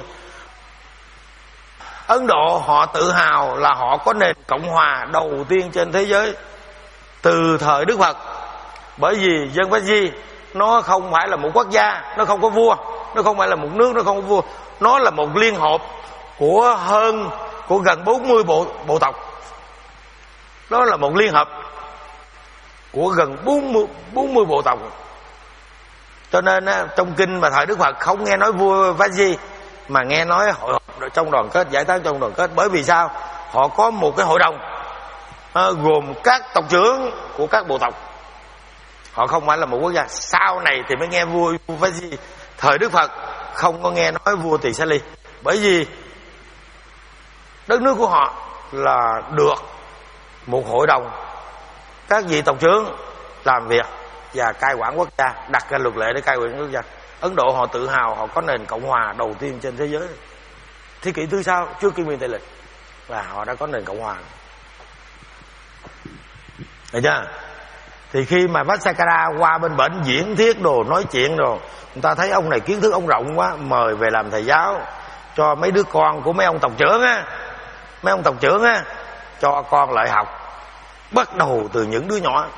Ấn Độ họ tự hào là họ có nền cộng hòa đầu tiên trên thế giới từ thời Đức Phật. Bởi vì dân Vaji nó không phải là một quốc gia, nó không có vua, nó không phải là một nước, nó không có vua, nó là một liên hợp của hơn của gần bốn mươi bộ bộ tộc. Đó là một liên hợp của gần bốn mươi bộ tộc. Cho nên á, trong kinh mà thời Đức Phật không nghe nói vua Vaji, mà nghe nói hội họp trong đoàn kết, giải tán trong đoàn kết. Bởi vì sao? Họ có một cái hội đồng à, gồm các tộc trưởng của các bộ tộc. Họ không phải là một quốc gia. Sau này thì mới nghe vua Vaji. Thời Đức Phật không có nghe nói vua Tỳ Xá Ly. Bởi vì đất nước của họ là được một hội đồng các vị tộc trưởng làm việc và cai quản quốc gia, đặt ra luật lệ để cai quản quốc gia. Ấn Độ họ tự hào họ có nền cộng hòa đầu tiên trên thế giới. Thế kỷ thứ sáu trước Kim Nguyên Tây Lịch là họ đã có nền cộng hòa. Thấy chưa? Thì khi mà Vatsakara qua bên bển diễn thuyết đồ, nói chuyện đồ, người ta thấy ông này kiến thức ông rộng quá, mời về làm thầy giáo cho mấy đứa con của mấy ông tộc trưởng á, mấy ông tộc trưởng á, cho con lại học. Bắt đầu từ những đứa nhỏ.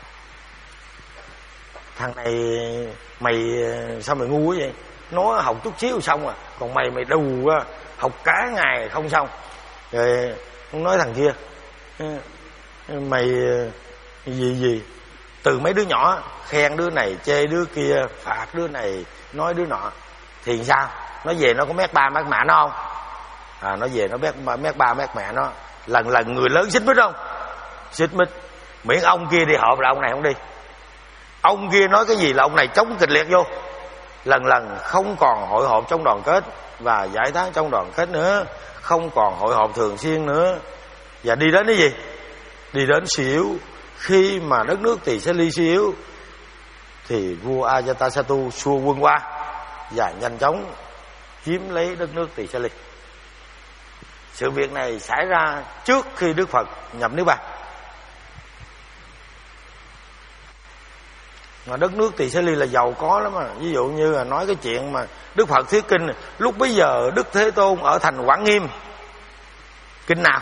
Thằng này mày sao mày ngu quá vậy? Nó học chút xíu xong à, còn mày mày đù á, học cả ngày không xong. Rồi nói thằng kia, mày gì gì, từ mấy đứa nhỏ khen đứa này chê đứa kia, phạt đứa này nói đứa nọ. Thì sao? Nó về nó có mét ba mét mẹ nó không? À, nó về nó mét, mét ba mét mẹ nó. Lần lần người lớn xích mít không? Xích mít. Miễn ông kia đi họp là ông này không đi. Ông kia nói cái gì là ông này chống kịch liệt vô. Lần lần không còn hội họp trong đoàn kết và giải tán trong đoàn kết nữa, không còn hội họp thường xuyên nữa. Và đi đến cái gì? Đi đến suy yếu. Khi mà đất nước Tỳ Xá Ly suy yếu thì vua Ajatasattu xua quân qua và nhanh chóng chiếm lấy đất nước Tỳ Xá Ly. Sự việc này xảy ra trước khi Đức Phật nhập niết bàn. Mà đất nước Tỳ Xá Ly là giàu có lắm mà. Ví dụ như là nói cái chuyện mà Đức Phật thuyết kinh, lúc bấy giờ Đức Thế Tôn ở thành Quảng Nghiêm. Kinh nào?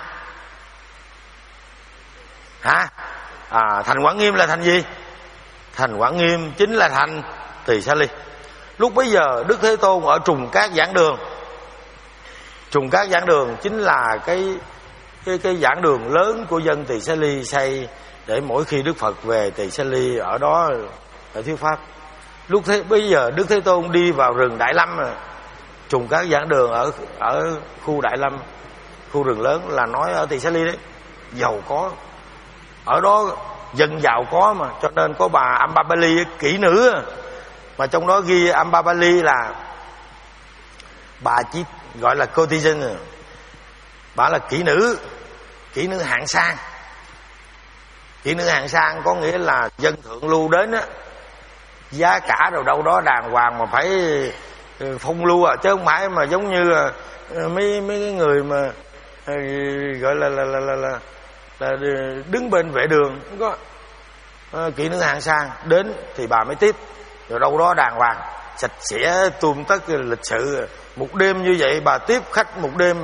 Hả? À, thành Quảng Nghiêm là thành gì? Thành Quảng Nghiêm chính là thành Tỳ Xá Ly. Lúc bấy giờ Đức Thế Tôn ở Trùng Cát Giảng Đường. Trùng Cát Giảng Đường chính là cái cái cái giảng đường lớn của dân Tỳ Xá Ly xây để mỗi khi Đức Phật về Tỳ Xá Ly ở đó ở thuyết pháp. Lúc thế bây giờ Đức Thế Tôn đi vào rừng Đại Lâm, Trùng Cát Giảng Đường ở ở khu Đại Lâm, khu rừng lớn là nói ở Tỳ Xá Ly đấy, giàu có. Ở đó dân giàu có mà, cho nên có bà Ambabali kỹ nữ, mà trong đó ghi Ambabali là bà chỉ gọi là courtesan, bà là kỹ nữ, kỹ nữ hạng sang. Kỹ nữ hạng sang có nghĩa là dân thượng lưu đến á, giá cả rồi đâu đó đàng hoàng mà phải phong lưu à, chứ không phải mà giống như mấy mấy cái người mà gọi là là là là, là, là đứng bên vệ đường. Không có. À, kỹ nữ hạng sang đến thì bà mới tiếp, rồi đâu đó đàng hoàng sạch sẽ tươm tất lịch sự. Một đêm như vậy bà tiếp khách một đêm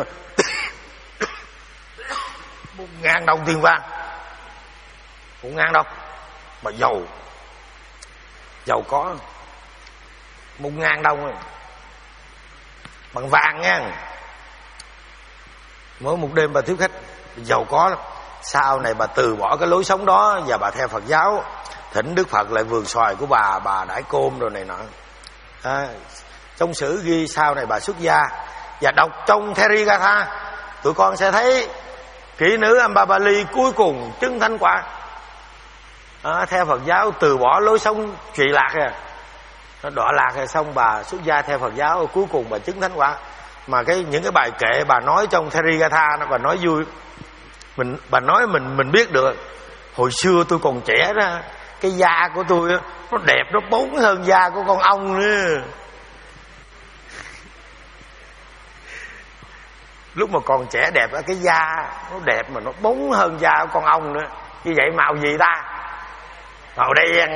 một ngàn đồng tiền vàng, một ngàn đồng. Bà giàu, giàu có, một ngàn đồng rồi, bằng vàng nha. Mỗi một đêm bà tiếp khách, giàu có lắm. Sau này bà từ bỏ cái lối sống đó và bà theo Phật giáo, thỉnh Đức Phật lại vườn xoài của bà, bà đãi cơm rồi này nọ. À, trong sử ghi sau này bà xuất gia. Và đọc trong Therigatha tụi con sẽ thấy kỹ nữ Ambabali cuối cùng chứng thánh quả. À, theo Phật giáo từ bỏ lối sống trụy lạc rồi, nó đọa lạc rồi, xong bà xuất gia theo Phật giáo, cuối cùng bà chứng thánh quả. Mà cái những cái bài kệ bà nói trong Therigatha nó bà nói vui. Mình bà nói mình mình biết được. Hồi xưa tôi còn trẻ đó, cái da của tôi nó đẹp, nó bóng hơn da của con ong nữa. Lúc mà còn trẻ đẹp, cái da nó đẹp mà nó bóng hơn da của con ong nữa. Như vậy màu gì ta? Màu đen.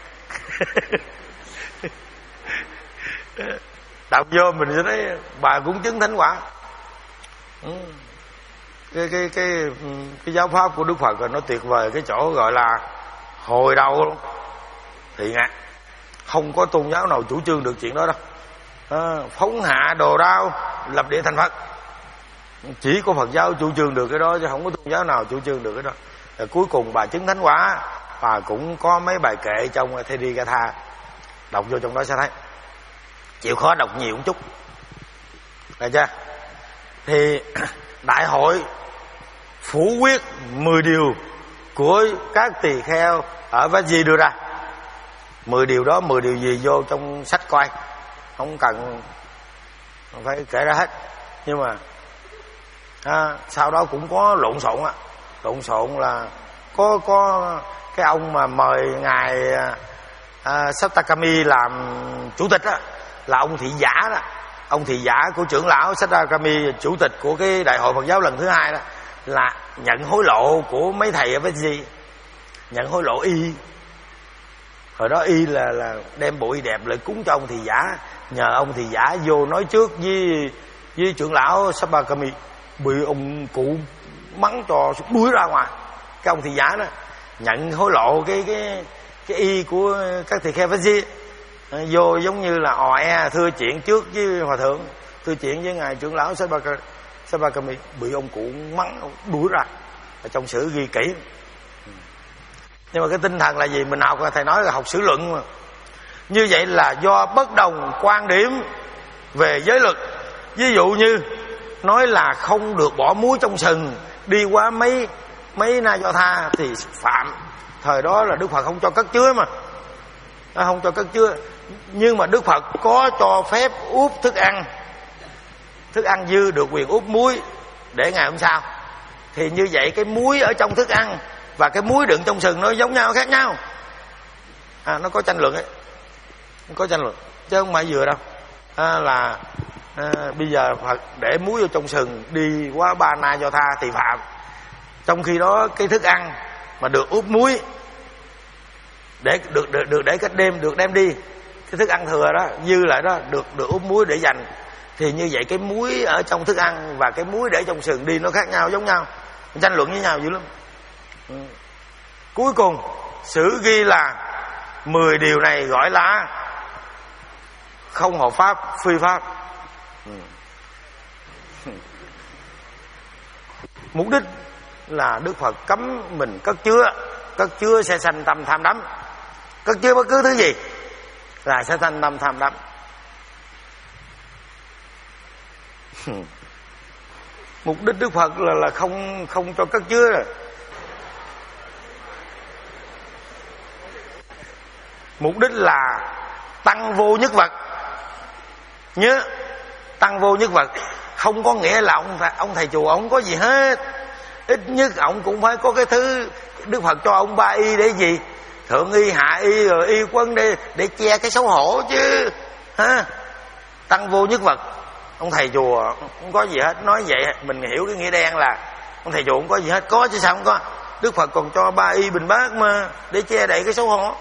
Đọc vô mình sẽ thấy bà cũng chứng thánh quả. Ừ. Cái, cái cái cái giáo pháp của Đức Phật rồi nó tuyệt vời cái chỗ gọi là hồi đầu luôn. Thì nghe không có tôn giáo nào chủ trương được chuyện đó đâu. À, phóng hạ đồ đao lập địa thành Phật, chỉ có Phật giáo chủ trương được cái đó, chứ không có tôn giáo nào chủ trương được cái đó. Rồi cuối cùng bà chứng thánh quả. Và cũng có mấy bài kệ trong Therigatha, đọc vô trong đó sẽ thấy. Chịu khó đọc nhiều một chút, được chưa? Thì đại hội phủ quyết mười điều của các tỳ kheo ở Vaji đưa ra. Mười điều đó, mười điều gì vô trong sách coi, không cần không phải kể ra hết. Nhưng mà à, sau đó cũng có lộn xộn á. Lộn xộn là có có cái ông mà mời ngài à, Satyakami làm chủ tịch á, là ông thị giả đó. Ông thị giả của trưởng lão Satyakami, chủ tịch của cái đại hội Phật giáo lần thứ hai đó, là nhận hối lộ của mấy thầy ở Vaji, nhận hối lộ y Hồi đó y là là đem bộ y đẹp lại cúng cho ông thị giả, nhờ ông thị giả vô nói trước với với trưởng lão Sabakami, bị ông cụ mắng cho đuổi ra ngoài. Cái ông thị giả đó nhận hối lộ cái cái cái y của các thầy Khevaji, vô giống như là ò e thưa chuyện trước với hòa thượng, thưa chuyện với ngài trưởng lão Sabakami, bị ông cụ mắng đuổi ra. Ở trong sử ghi kỹ. Nhưng mà cái tinh thần là gì? Mình học, thầy nói là học sử luận mà. Như vậy là do bất đồng quan điểm về giới luật. Ví dụ như nói là không được bỏ muối trong sừng, đi qua mấy mấy na do tha thì phạm. Thời đó là Đức Phật không cho cất chứa mà, nó không cho cất chứa. Nhưng mà Đức Phật có cho phép úp thức ăn, thức ăn dư được quyền úp muối để ngày hôm sau. Thì như vậy cái muối ở trong thức ăn và cái muối đựng trong sừng nó giống nhau khác nhau. À, nó có tranh luận ấy, có tranh luận chứ không phải vừa đâu. À, là à, bây giờ Phật để muối vô trong sừng đi qua ba na do tha thì phạm. Trong khi đó cái thức ăn mà được úp muối để được được được để cách đêm được đem đi, cái thức ăn thừa đó dư lại đó được được úp muối để dành. Thì như vậy cái muối ở trong thức ăn và cái muối để trong sừng đi nó khác nhau giống nhau, tranh luận với nhau dữ lắm. Ừ. Cuối cùng sử ghi là mười điều này gọi là không hợp pháp, phi pháp. Ừ. Mục đích là Đức Phật cấm mình cất chứa, cất chứa sẽ sanh tâm tham đắm. Cất chứa bất cứ thứ gì là sẽ sanh tâm tham đắm. Mục đích Đức Phật là là không không cho cất chứa rồi. Mục đích là tăng vô nhất vật. Nhớ, tăng vô nhất vật không có nghĩa là ông ông thầy chùa ông có gì hết. Ít nhất ông cũng phải có cái thứ Đức Phật cho ông ba y để gì? Thượng y, hạ y, rồi y quân để để che cái xấu hổ chứ. Ha? Tăng vô nhất vật. Ông thầy chùa không có gì hết. Nói vậy mình hiểu cái nghĩa đen là ông thầy chùa không có gì hết. Có chứ sao không có. Đức Phật còn cho ba y bình bát mà, để che đậy cái xấu hổ.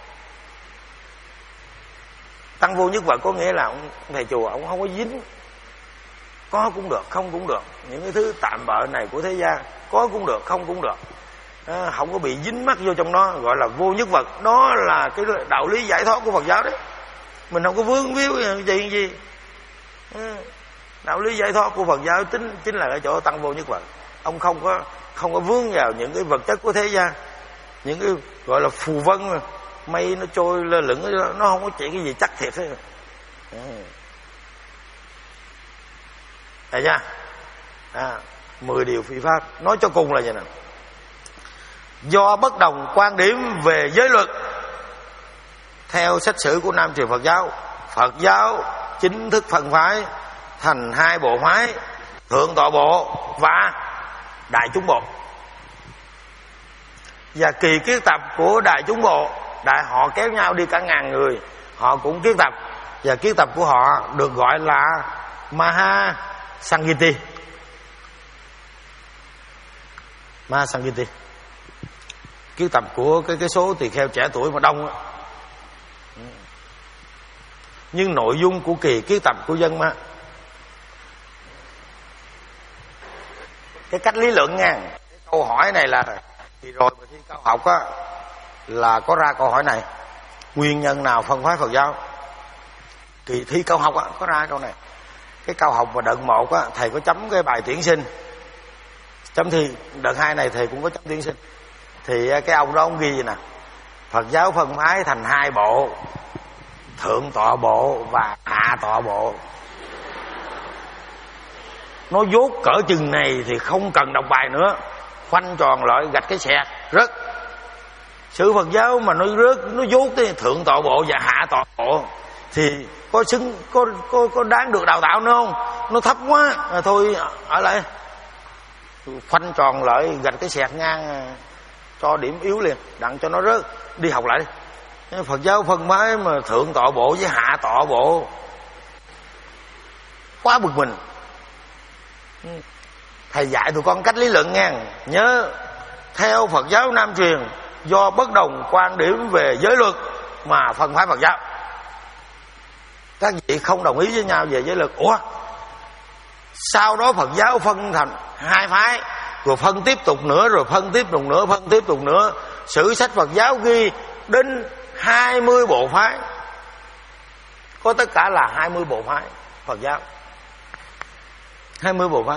Tăng vô nhất vật có nghĩa là ông thầy chùa ông không có dính. Có cũng được, không cũng được. Những cái thứ tạm bợ này của thế gian, có cũng được, không cũng được. À, không có bị dính mắc vô trong nó, gọi là vô nhất vật. Đó là cái đạo lý giải thoát của Phật giáo đấy. Mình không có vướng víu gì gì. À, đạo lý giải thoát của Phật giáo chính chính là ở chỗ tăng vô nhất vật. Ông không có không có vướng vào những cái vật chất của thế gian, những cái gọi là phù vân mà. Mây nó trôi lơ lửng, nó không có chỉ cái gì chắc thiệt hết. À. Thấy chưa? À, mười điều phi pháp. Nói cho cùng là vậy nè. Do bất đồng quan điểm về giới luật, theo sách sử của Nam truyền Phật giáo, Phật giáo chính thức phân phái thành hai bộ phái: Thượng Tọa Bộ và Đại Chúng Bộ. Và kỳ kiết tập của Đại Chúng Bộ, đại họ kéo nhau đi cả ngàn người, họ cũng kiết tập. Và kiết tập của họ được gọi là Maha Sangiti. Maha Sangiti. Kiết tập của cái cái số tỳ kheo trẻ tuổi mà đông á. Nhưng nội dung của kỳ kiết tập của dân ma, cái cách lý luận nha. Cái câu hỏi này là thì rồi mà thi cao học á là có ra câu hỏi này: nguyên nhân nào phân phái Phật giáo? Kỳ thi cao học á có ra câu này. Cái cao học mà đợt một á thầy có chấm cái bài tuyển sinh, chấm thi. Đợt hai này thầy cũng có chấm tuyển sinh. Thì cái ông đó ông ghi gì nè: Phật giáo phân phái thành hai bộ: Thượng Tọa Bộ và Hạ Tọa Bộ. Nó dốt cỡ chừng này thì không cần đọc bài nữa, khoanh tròn lại gạch cái xẹt rớt. Sự Phật giáo mà nó rớt, nó dốt tới Thượng Tọa Bộ và Hạ Tọa Bộ thì có xứng có có có đáng được đào tạo nữa không? Nó thấp quá à, thôi ở lại, khoanh tròn lại gạch cái xẹt ngang, cho điểm yếu liền đặng cho nó rớt. Đi học lại đi. Phật giáo phân phái mà Thượng Tọa Bộ với Hạ Tọa Bộ, quá bực mình. Thầy dạy tụi con cách lý luận nha. Nhớ, theo Phật giáo Nam truyền, do bất đồng quan điểm về giới luật mà phân phái Phật giáo. Các vị không đồng ý với nhau về giới luật. Ủa, sau đó Phật giáo phân thành hai phái, rồi phân tiếp tục nữa, rồi phân tiếp tục nữa, phân tiếp tục nữa. Sử sách Phật giáo ghi đến hai mươi bộ phái, có tất cả là hai mươi bộ phái Phật giáo, hai mươi bộ phái.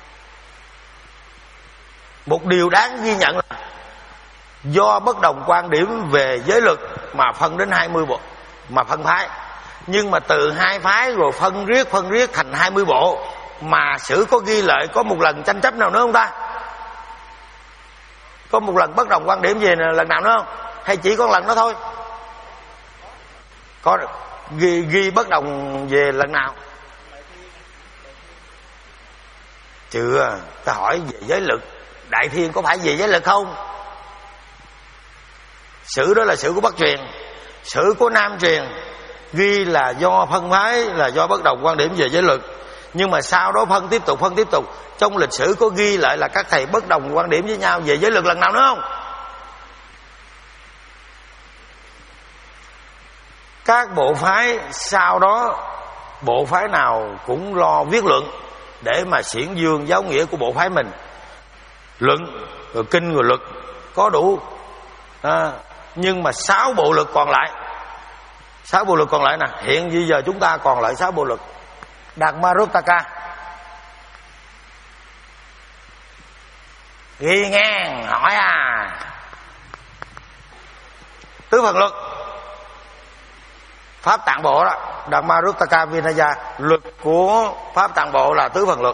Một điều đáng ghi nhận là do bất đồng quan điểm về giới luật mà phân đến hai mươi bộ, mà phân phái. Nhưng mà từ hai phái rồi phân riết phân riết thành hai mươi bộ, mà sử có ghi lại có một lần tranh chấp nào nữa không ta? Có một lần bất đồng quan điểm về lần nào nữa không? Hay chỉ có lần đó thôi? Có ghi, ghi bất đồng về lần nào? Chưa. Ta hỏi về giới luật, Đại Thiên có phải về giới luật không? Sử đó là sử của Bắc truyền. Sử của Nam truyền ghi là do phân phái, là do bất đồng quan điểm về giới luật. Nhưng mà sau đó phân tiếp tục phân tiếp tục trong lịch sử có ghi lại là các thầy bất đồng quan điểm với nhau về giới luật lần nào nữa không? Các bộ phái sau đó, bộ phái nào cũng lo viết luận để mà xiển dương giáo nghĩa của bộ phái mình. Luận rồi kinh rồi luật có đủ à, nhưng mà sáu bộ luật còn lại, sáu bộ luật còn lại nè, hiện bây giờ chúng ta còn lại sáu bộ luật. Dhammaruttaka ghi ngang hỏi à, tứ phần luật, pháp tạng bộ đó, Dhammaruttaka Vinaya, luật của pháp tạng bộ là tứ phần luật.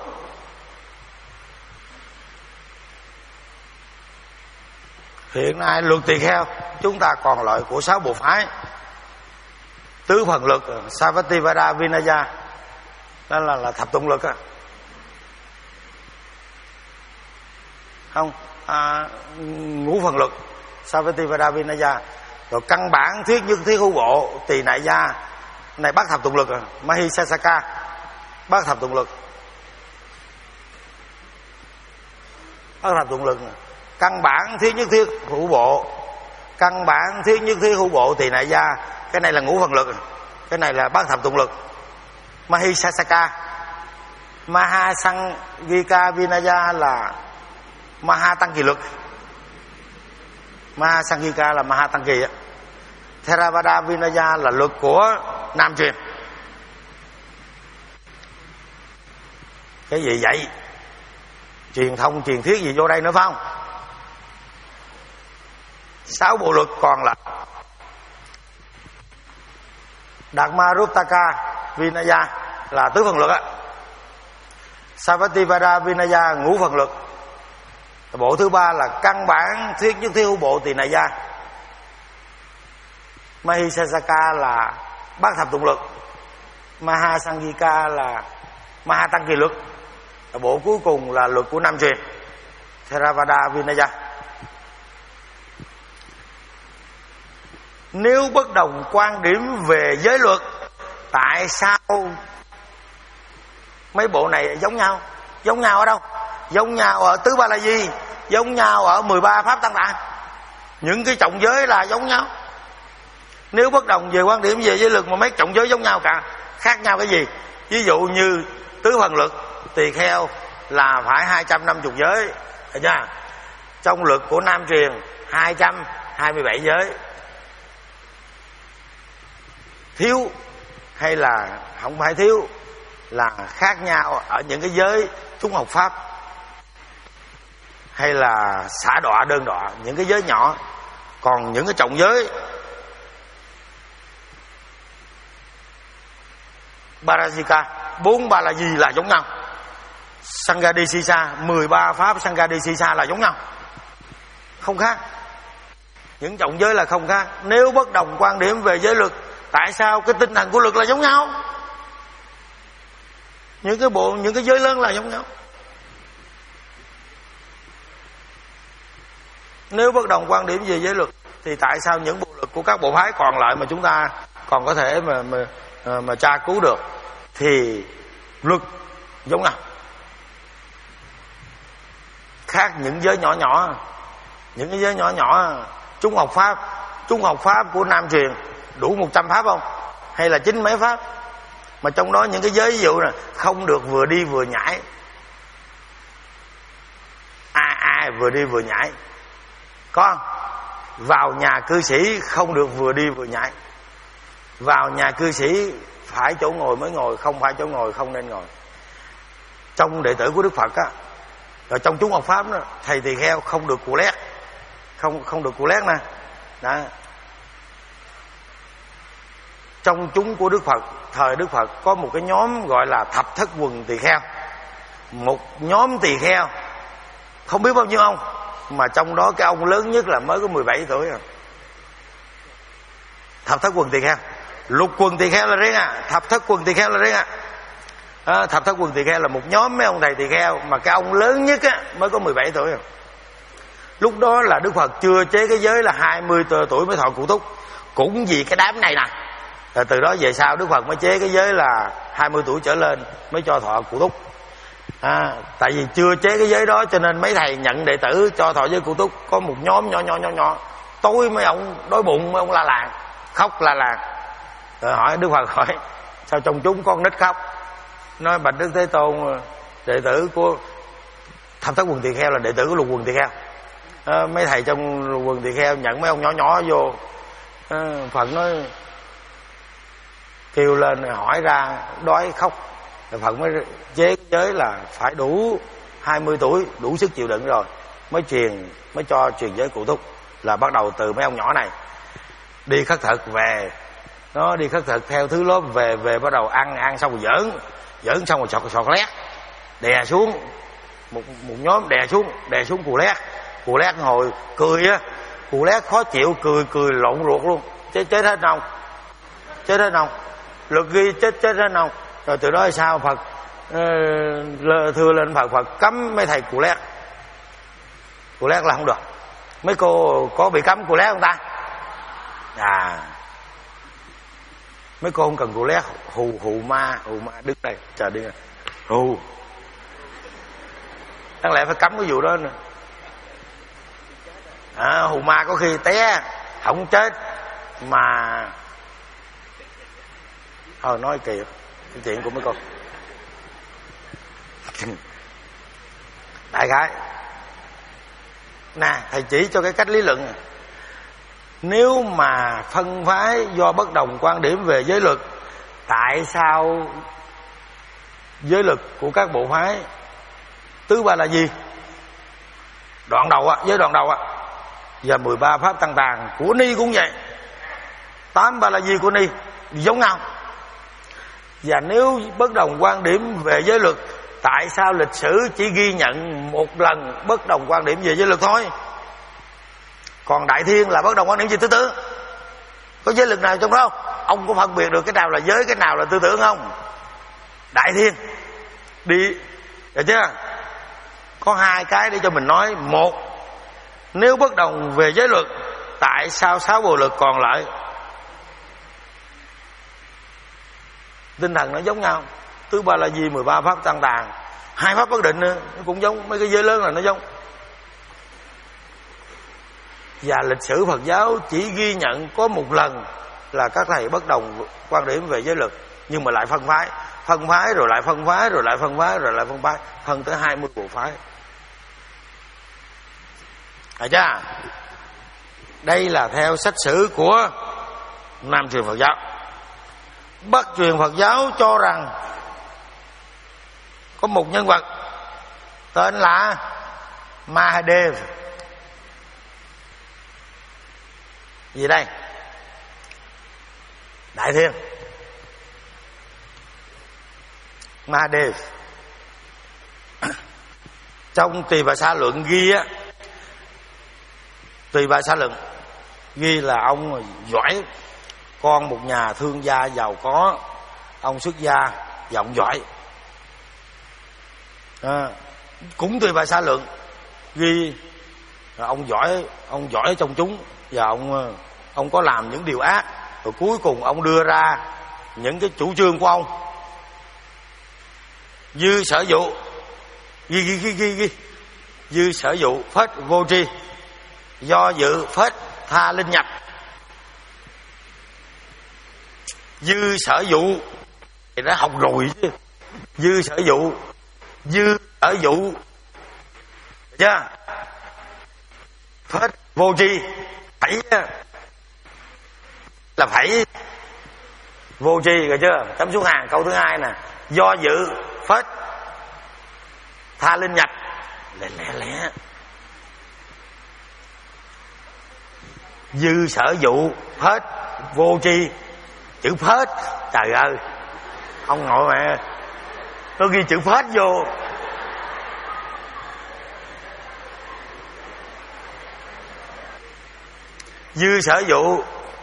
Hiện nay luật tỳ kheo chúng ta còn lại của sáu bộ phái, tứ phần luật Savattivada Vinaya, đó là, là thập tụng luật á. Không à, ngũ phần luật Savattivada Vinaya, rồi căn bản thuyết nhất thiết hữu bộ tỳ nại gia này bát thập tụng luật à. Mahisasaka bát thập tụng luật, bát thập tụng luật. Căn bản thuyết nhất thiết hữu bộ, căn bản thuyết nhất thiết hữu bộ tỳ nại gia, cái này là ngũ phần luật, cái này là bát thập tụng luật. Mahisasaka Mahasangika Vinaya là Maha Tăng Kỳ luật, Mahasangika là Maha Tăng Kỳ á. Theravada Vinaya là luật của Nam truyền. Cái gì vậy? Truyền thông truyền thuyết gì vô đây nữa phải không? Sáu bộ luật còn là Dhammaruttaka Vinaya là tứ phần luật á, Savattivada Vinaya ngũ phần luật. Bộ thứ ba là căn bản thuyết nhất thiết hữu bộ tỳ nại gia. Mahisasaka là bát thập tụng luật, Mahasangika là Maha Tăng Kỳ luật. Bộ cuối cùng là luật của Nam truyền, Theravada Vinaya. Nếu bất đồng quan điểm về giới luật, tại sao mấy bộ này giống nhau? Giống nhau ở đâu? Giống nhau ở tứ ba la di, giống nhau ở mười ba pháp tăng tạng. Những cái trọng giới là giống nhau. Nếu bất đồng về quan điểm về giới luật mà mấy trọng giới giống nhau cả, khác nhau cái gì? Ví dụ như tứ phần luật tỳ kheo là phải hai trăm năm mươi giới, thấy chưa? Trong luật của Nam truyền hai trăm hai mươi bảy giới. Thiếu hay là không phải thiếu, là khác nhau ở những cái giới chúng học pháp hay là xả đọa đơn đọa, những cái giới nhỏ. Còn những cái trọng giới Parajika, bốn ba la di là giống nhau. Sanghadisisa, mười ba pháp Sanghadisisa là giống nhau, không khác. Những trọng giới là không khác. Nếu bất đồng quan điểm về giới luật, tại sao cái tinh thần của luật là giống nhau? Những cái bộ, những cái giới lớn là giống nhau. Nếu bất đồng quan điểm về giới luật thì tại sao những bộ luật của các bộ phái còn lại mà chúng ta còn có thể mà mà, mà tra cứu được thì luật giống nhau? Khác những giới nhỏ nhỏ, những cái giới nhỏ nhỏ chúng học pháp, chúng học pháp của Nam truyền đủ một trăm pháp không? Hay là chín mấy pháp? Mà trong đó những cái giới ví dụ là không được vừa đi vừa nhảy. Ai ai vừa đi vừa nhảy? Có không? Vào nhà cư sĩ không được vừa đi vừa nhảy. Vào nhà cư sĩ phải chỗ ngồi mới ngồi, không phải chỗ ngồi không nên ngồi. Trong đệ tử của Đức Phật á, rồi trong chúng học pháp đó, thầy tỳ kheo không được cù lét, không không được cù lét nè. Đó. Trong chúng của Đức Phật, thời Đức Phật có một cái nhóm gọi là thập thất quần tỳ kheo. Một nhóm tỳ kheo không biết bao nhiêu ông, mà trong đó cái ông lớn nhất là mới có mười bảy tuổi rồi. Thập thất quần tỳ kheo. Lục quần tỳ kheo là riêng à, thập thất quần tỳ kheo là riêng à. À, thập thất quần tỳ kheo là một nhóm mấy ông thầy tỳ kheo, mà cái ông lớn nhất á mới có mười bảy tuổi rồi. Lúc đó là Đức Phật chưa chế cái giới là hai mươi tuổi mới thọ cụ túc, cũng vì cái đám này nè. Rồi từ đó về sau Đức Phật mới chế cái giới là hai mươi tuổi trở lên mới cho thọ cụ túc. À, tại vì chưa chế cái giới đó cho nên mấy thầy nhận đệ tử cho thọ giới cụ túc có một nhóm nhỏ nhỏ nhỏ nhỏ. Tối mấy ông đói bụng, mấy ông la làng, khóc la làng. Rồi hỏi Đức Phật hỏi sao trong chúng con nít khóc? Nói bạch Đức Thế Tôn, đệ tử của thập thất quần tỳ kheo là đệ tử của lục quần tỳ kheo. À, mấy thầy trong lục quần tỳ kheo nhận mấy ông nhỏ nhỏ vô. À, Phật nói kêu lên hỏi ra đói khóc. Rồi Phật mới chế cái giới là phải đủ hai mươi tuổi, đủ sức chịu đựng rồi mới truyền, mới cho truyền giới cụ túc. Là bắt đầu từ mấy ông nhỏ này đi khất thực về, nó đi khất thực theo thứ lớp về, về bắt đầu ăn, ăn xong rồi giỡn, giỡn xong rồi sọt sọt lét, đè xuống một một nhóm, đè xuống, đè xuống cù lét, cù lét hồi cười á, cù lét khó chịu, cười cười lộn ruột luôn, chết chết hết không, chết hết không, luật ghi chết chết hết không. Rồi từ đó sao Phật uh, thưa lên Phật, Phật cấm mấy thầy cù lét, cù lét là không được. Mấy cô có bị cấm cù lét không ta? À, mấy cô không cần cù lét, hù hù ma, hù ma đứng đây chờ đi, hù. Đáng lẽ phải cấm cái vụ đó nữa. À, hù ma có khi té không chết mà ờ nói kìa cái chuyện của mấy con đại khái nè, thầy chỉ cho cái cách lý luận. Nếu mà phân phái do bất đồng quan điểm về giới luật, tại sao giới luật của các bộ phái tứ ba là gì? Đoạn đầu á, giới đoạn đầu á, và mười ba pháp tăng tàng của Ni cũng vậy, tám ba la di của Ni giống nhau. Và nếu bất đồng quan điểm về giới luật, tại sao lịch sử chỉ ghi nhận một lần bất đồng quan điểm về giới luật thôi? Còn Đại Thiên là bất đồng quan điểm về tư tưởng, có giới luật nào trong đó không? Ông có phân biệt được cái nào là giới, cái nào là tư tưởng không? Đại Thiên đi, được chưa? Có hai cái để cho mình nói. Một, nếu bất đồng về giới luật, tại sao sáu bộ luật còn lại? Tinh thần nó giống nhau, tứ ba la di, mười ba pháp tăng tàng, hai pháp bất định nữa nó cũng giống, mấy cái giới lớn là nó giống. Và lịch sử Phật giáo chỉ ghi nhận có một lần là các thầy bất đồng quan điểm về giới luật, nhưng mà lại phân phái, phân phái rồi lại phân phái rồi lại phân phái rồi lại phân phái, phân tới hai mươi bộ phái. Thấy chưa? Đây là theo sách sử của Nam truyền Phật giáo. Bắc truyền Phật giáo cho rằng có một nhân vật tên là Mahadev. Gì đây? Đại Thiên Mahadev. Trong Tỳ Bà Sa Luận ghi á, Tỳ Bà Sa Luận ghi là ông giỏi, con một nhà thương gia giàu có, ông xuất gia và ông giỏi. À, cũng Tỳ Bà Sa Luận ghi là ông giỏi, ông giỏi trong chúng, và ông ông có làm những điều ác, rồi cuối cùng ông đưa ra những cái chủ trương của ông. Dư sở dụ ghi ghi ghi ghi, ghi. Dư sở dụ phết vô tri, do dự phết tha linh nhập. Dư sở dụ thì đã học rồi chứ. Dư sở dụ, dư sở dụ chưa? Phết vô tri, phải là phải vô tri rồi chưa? Chấm xuống hàng. Câu thứ hai nè, do dự phết tha linh nhập, lẹ lẹ lẹ. Dư sở dụ phết vô tri, chữ phết, trời ơi ông nội mẹ tôi ghi chữ phết vô. Dư sở dụ,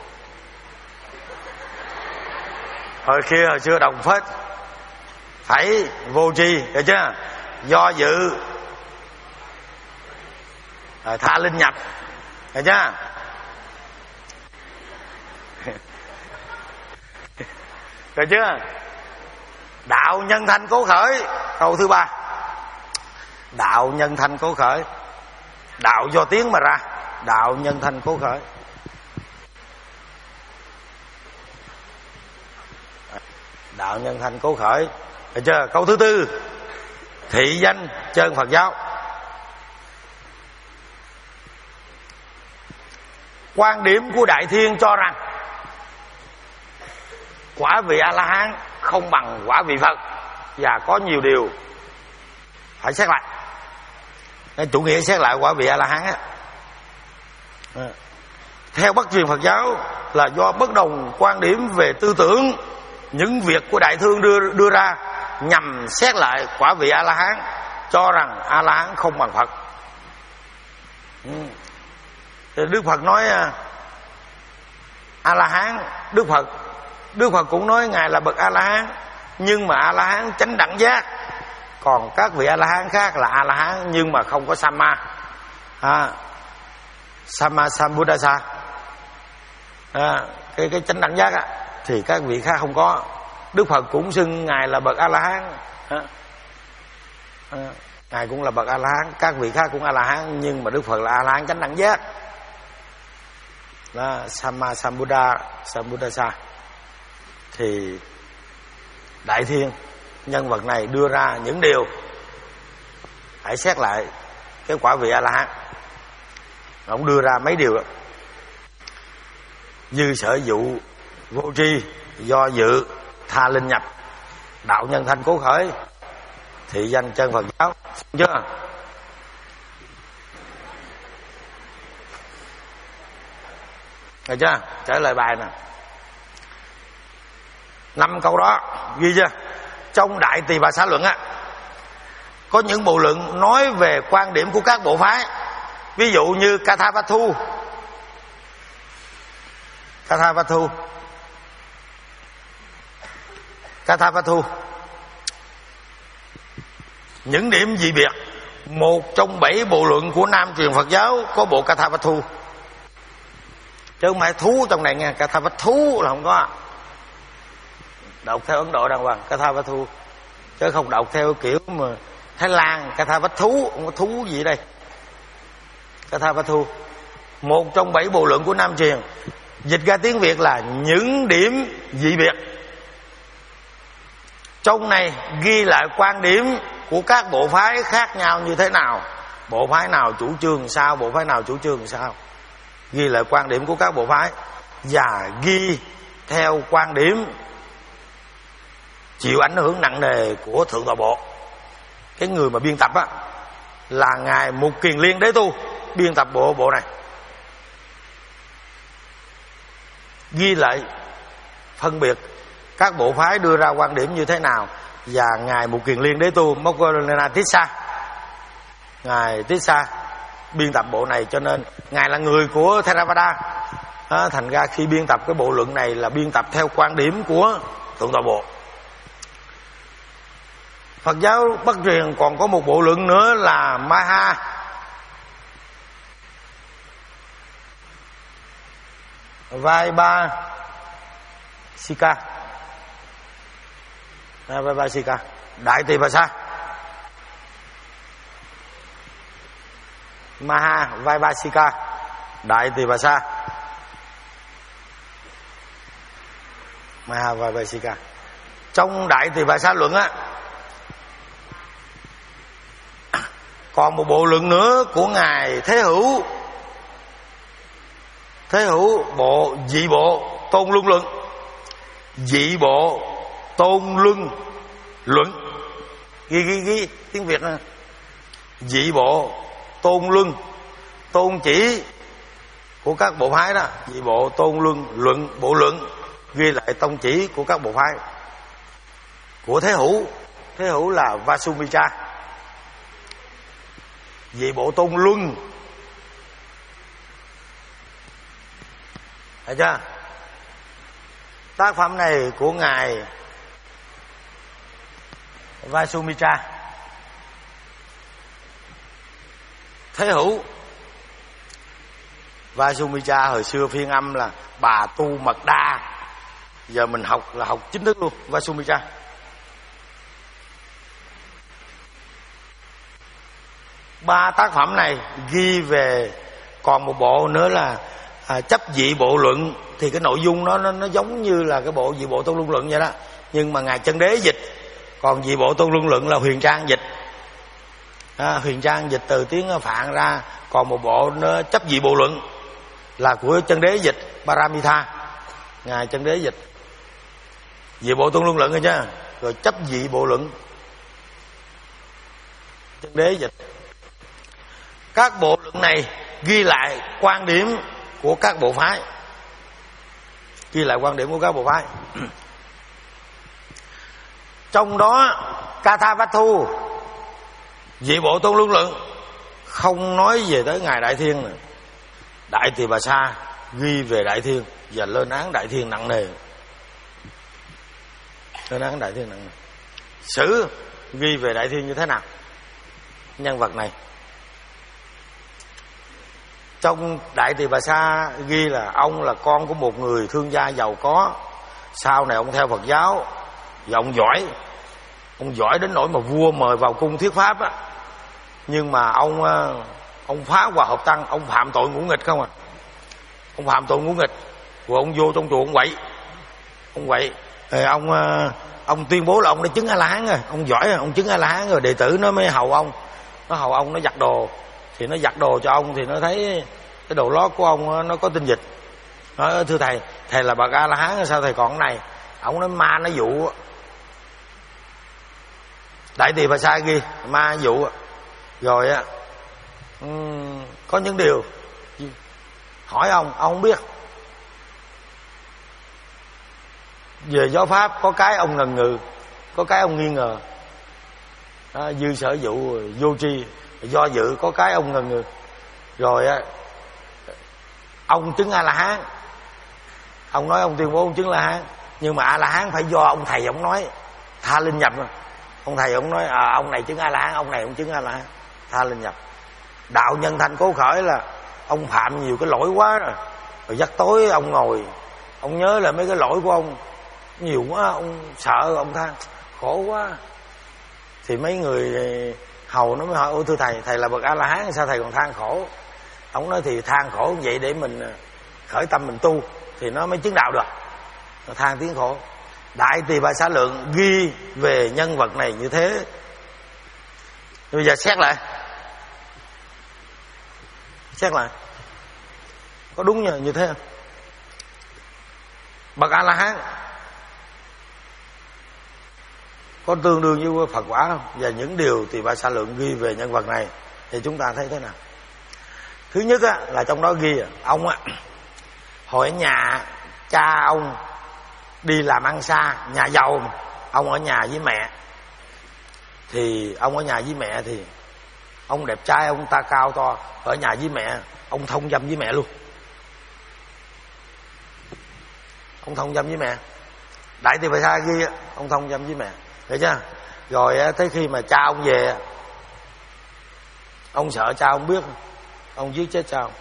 hồi kia hồi xưa đọc phết phải vô tri được chưa? Do dự rồi tha linh nhập được chưa? Được chưa? Đạo nhân thanh cố khởi, câu thứ ba. Đạo nhân thanh cố khởi, đạo do tiếng mà ra, đạo nhân thanh cố khởi. Đạo nhân thanh cố khởi, được chưa? Câu thứ tư, thị danh chân Phật giáo. Quan điểm của Đại Thiên cho rằng quả vị A La Hán không bằng quả vị Phật, và có nhiều điều phải xét lại. Cái chủ nghĩa xét lại quả vị A La Hán á, theo Bắc truyền Phật giáo là do bất đồng quan điểm về tư tưởng, những việc của Đại Thương đưa đưa ra nhằm xét lại quả vị A La Hán, cho rằng A La Hán không bằng Phật. Thì Đức Phật nói A La Hán, Đức Phật Đức Phật cũng nói ngài là bậc A La Hán, nhưng mà A La Hán chánh đẳng giác. Còn các vị A La Hán khác là A La Hán nhưng mà không có Samma, à, Samma Sambuddhasa, à, cái cái chánh đẳng giác á, thì các vị khác không có. Đức Phật cũng xưng ngài là bậc A La Hán, à, à, ngài cũng là bậc A La Hán, các vị khác cũng A La Hán, nhưng mà Đức Phật là A La Hán chánh đẳng giác, là Samma Sambuddha Sambuddhasa. Thì Đại Thiên nhân vật này đưa ra những điều phải xét lại cái quả vị A La Hán. Ông đưa ra mấy điều đó: dư sở dụ, vô tri, do dự, tha linh nhập, đạo nhân thanh cố khởi, thị danh chân Phật giáo. Chưa? Được chưa? Trả lời bài nè. Năm câu đó ghi chưa? Trong Đại Tỳ Bà Xá Luận á, có những bộ luận nói về quan điểm của các bộ phái. Ví dụ như Kathavathu, Kathavathu, Kathavathu, những điểm dị biệt. Một trong bảy bộ luận của Nam truyền Phật giáo có bộ Kathavathu, chứ không phải thú trong này nghe. Kathavathu là không có. Đọc theo Ấn Độ đàng hoàng Kathavathu, chứ không đọc theo kiểu mà Thái Lan Kathavathu, không có thú gì đây. Kathavathu, một trong bảy bộ luận của Nam truyền, dịch ra tiếng Việt là những điểm dị biệt. Trong này ghi lại quan điểm của các bộ phái khác nhau như thế nào, bộ phái nào chủ trương sao, bộ phái nào chủ trương sao, ghi lại quan điểm của các bộ phái, và ghi theo quan điểm chịu ảnh hưởng nặng nề của Thượng Tọa Bộ. Cái người mà biên tập á là ngài Mục Kiền Liên Đế Tu, biên tập bộ bộ này, ghi lại phân biệt các bộ phái đưa ra quan điểm như thế nào. Và ngài Mục Kiền Liên Đế Tu Moggallana Tissa, ngài Tissa biên tập bộ này, cho nên ngài là người của Theravada. À, thành ra khi biên tập cái bộ luận này là biên tập theo quan điểm của Thượng Tọa Bộ. Phật giáo Bắc truyền còn có một bộ luận nữa là Maha Vaibhasika, Vaibhasika, Đại Tỳ Bà Sa, Maha Vaibhasika, Đại Tỳ Bà Sa. Mahavajika. Trong Đại Tỳ Bà Sa Luận á, còn một bộ luận nữa của ngài Thế Hữu. Thế Hữu bộ Dị Bộ Tôn Luân Luận. Dị Bộ Tôn Luân Luận. Ghi ghi ghi tiếng Việt nè. Dị Bộ Tôn Luân, tôn chỉ của các bộ phái đó. Dị Bộ Tôn Luân Luận, bộ luận ghi lại tông chỉ của các bộ phái của Thế Hữu. Thế Hữu là Vasumitra. Dị Bộ Tôn Luân, thấy chưa? Tác phẩm này của ngài Vasumitra. Thế Hữu Vasumitra hồi xưa phiên âm là bà tu mật đa, giờ mình học là học chính thức luôn. Vasumitra. Ba tác phẩm này ghi về, còn một bộ nữa là à, chấp dị bộ luận. Thì cái nội dung nó, nó nó giống như là cái bộ dị bộ Tôn Luân Luận vậy đó, nhưng mà ngài Chân Đế dịch. Còn dị bộ Tôn Luân Luận là Huyền Trang dịch. à, Huyền Trang dịch từ tiếng Phạn ra. Còn một bộ nó chấp dị bộ luận là của Chân Đế dịch, Paramita, ngài Chân Đế dịch. Dị bộ Tôn Luân Luận rồi chứ. Rồi chấp dị bộ luận, Chân Đế dịch. Các bộ luận này ghi lại quan điểm của các bộ phái. Ghi lại quan điểm của các bộ phái. Trong đó Kathavattu, Dị bộ Tôn Luân Luận không nói về tới ngài Đại Thiên này. Đại Tỳ Bà Sa ghi về Đại Thiên và lên án Đại Thiên nặng nề. Lên án Đại Thiên nặng nề. Sử ghi về Đại Thiên như thế nào? Nhân vật này trong Đại Tỳ Bà Sa ghi là ông là con của một người thương gia giàu có. Sau này ông theo Phật giáo và ông giỏi. Ông giỏi đến nỗi mà vua mời vào cung thuyết pháp á. Nhưng mà ông ông phá hòa hợp tăng, ông phạm tội ngũ nghịch không à. Ông phạm tội ngũ nghịch. Rồi ông vô trong chùa ông quậy. Ông quậy. Rồi ông ông tuyên bố là ông đã chứng A La Hán rồi, ông giỏi rồi, ông chứng A La Hán rồi, đệ tử nó mới hầu ông. Nó hầu ông, nó giặt đồ. Thì nó giặt đồ cho ông thì nó thấy cái đồ lót của ông nó có tinh dịch. Nói thưa thầy, thầy là bậc A La Hán sao thầy còn cái này? Ông nói ma nó dụ. Đại Tỳ Bà Sa ghi ma dụ. Rồi á um, có những điều hỏi ông, ông không biết. Về giáo pháp có cái ông ngần ngừ, có cái ông nghi ngờ. Đó, dư sở dụ vô tri, do dự, có cái ông ngần ngừ. Rồi á ông chứng A La Hán. Ông nói ông tuyên bố ông chứng A La Hán, nhưng mà A La Hán phải do ông thầy ông nói tha linh nhập. Ông thầy ông nói à, ông này chứng A La Hán, ông này ông chứng A La Hán, tha linh nhập. Đạo Nhân Thanh Cố Khởi là ông phạm nhiều cái lỗi quá rồi. Rồi giấc tối ông ngồi, ông nhớ là mấy cái lỗi của ông nhiều quá, ông sợ, ông than khổ quá. Thì mấy người hầu nó mới hỏi: ôi thưa thầy, thầy là bậc A La Hán sao thầy còn than khổ? Ông nói thì than khổ vậy để mình khởi tâm mình tu thì nó mới chứng đạo được. Nó than tiếng khổ. Đại Tỳ Bà Sa Lượng ghi về nhân vật này như thế. Bây giờ xét lại, xét lại có đúng như, như thế không? Bậc A La Hán có tương đương với Phật quả không? Và những điều Tỳ Bà Sa Lượng ghi về nhân vật này thì chúng ta thấy thế nào? Thứ nhất á, là trong đó ghi ông á, hồi ở nhà cha ông đi làm ăn xa, nhà giàu, ông ở nhà với mẹ. Thì ông ở nhà với mẹ thì ông đẹp trai, ông ta cao to, ở nhà với mẹ ông thông dâm với mẹ luôn. Ông thông dâm với mẹ. Đại Tỳ Bà Sa ghi ông thông dâm với mẹ, thấy chưa? Rồi tới khi mà cha ông về, ông sợ cha ông biết, ông giết chết cha ông.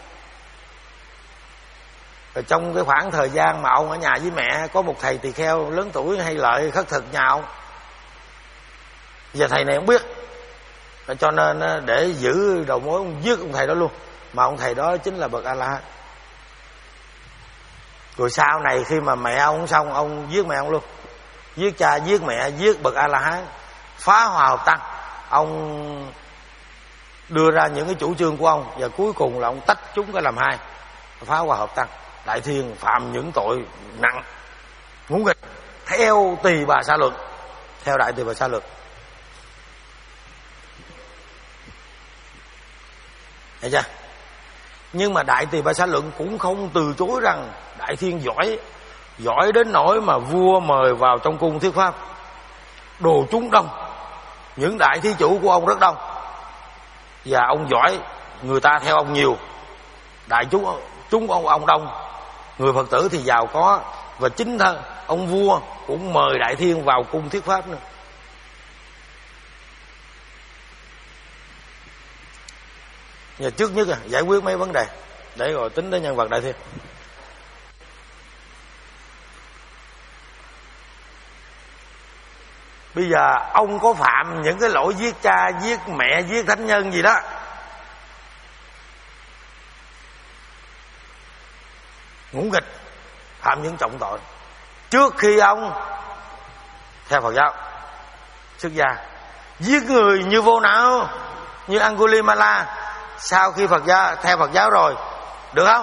Rồi trong cái khoảng thời gian mà ông ở nhà với mẹ, có một thầy tỳ kheo lớn tuổi hay lợi khất thực nhà ông. Giờ thầy này không biết, cho nên để giữ đầu mối ông giết ông thầy đó luôn. Mà ông thầy đó chính là bậc A La Hán. Rồi sau này khi mà mẹ ông xong, ông giết mẹ ông luôn, giết cha, giết mẹ, giết bậc A La Hán, phá hòa hợp tăng. Ông đưa ra những cái chủ trương của ông, và cuối cùng là ông tách chúng cái làm hai, phá hòa hợp tăng. Đại Thiên phạm những tội nặng ngũ nghịch theo Tỳ Bà Sa Luật, theo Đại Tỳ Bà Sa Luật. Thấy chưa? Nhưng mà Đại Tỳ Bà Sa Luận cũng không từ chối rằng Đại Thiên giỏi, giỏi đến nỗi mà vua mời vào trong cung thuyết pháp, đồ chúng đông, những đại thí chủ của ông rất đông, và ông giỏi, người ta theo ông nhiều, đại chúng chúng ông ông đông, người Phật tử thì giàu có, và chính thân ông vua cũng mời Đại Thiên vào cung thuyết pháp nữa. Và trước nhất à, giải quyết mấy vấn đề để rồi tính đến nhân vật Đại Thiên. Bây giờ ông có phạm những cái lỗi giết cha, giết mẹ, giết thánh nhân gì đó, ngũ nghịch, phạm những trọng tội, trước khi ông theo Phật giáo xuất gia, giết người như vô não, như Angulimala, sau khi Phật giáo theo Phật giáo rồi, được không?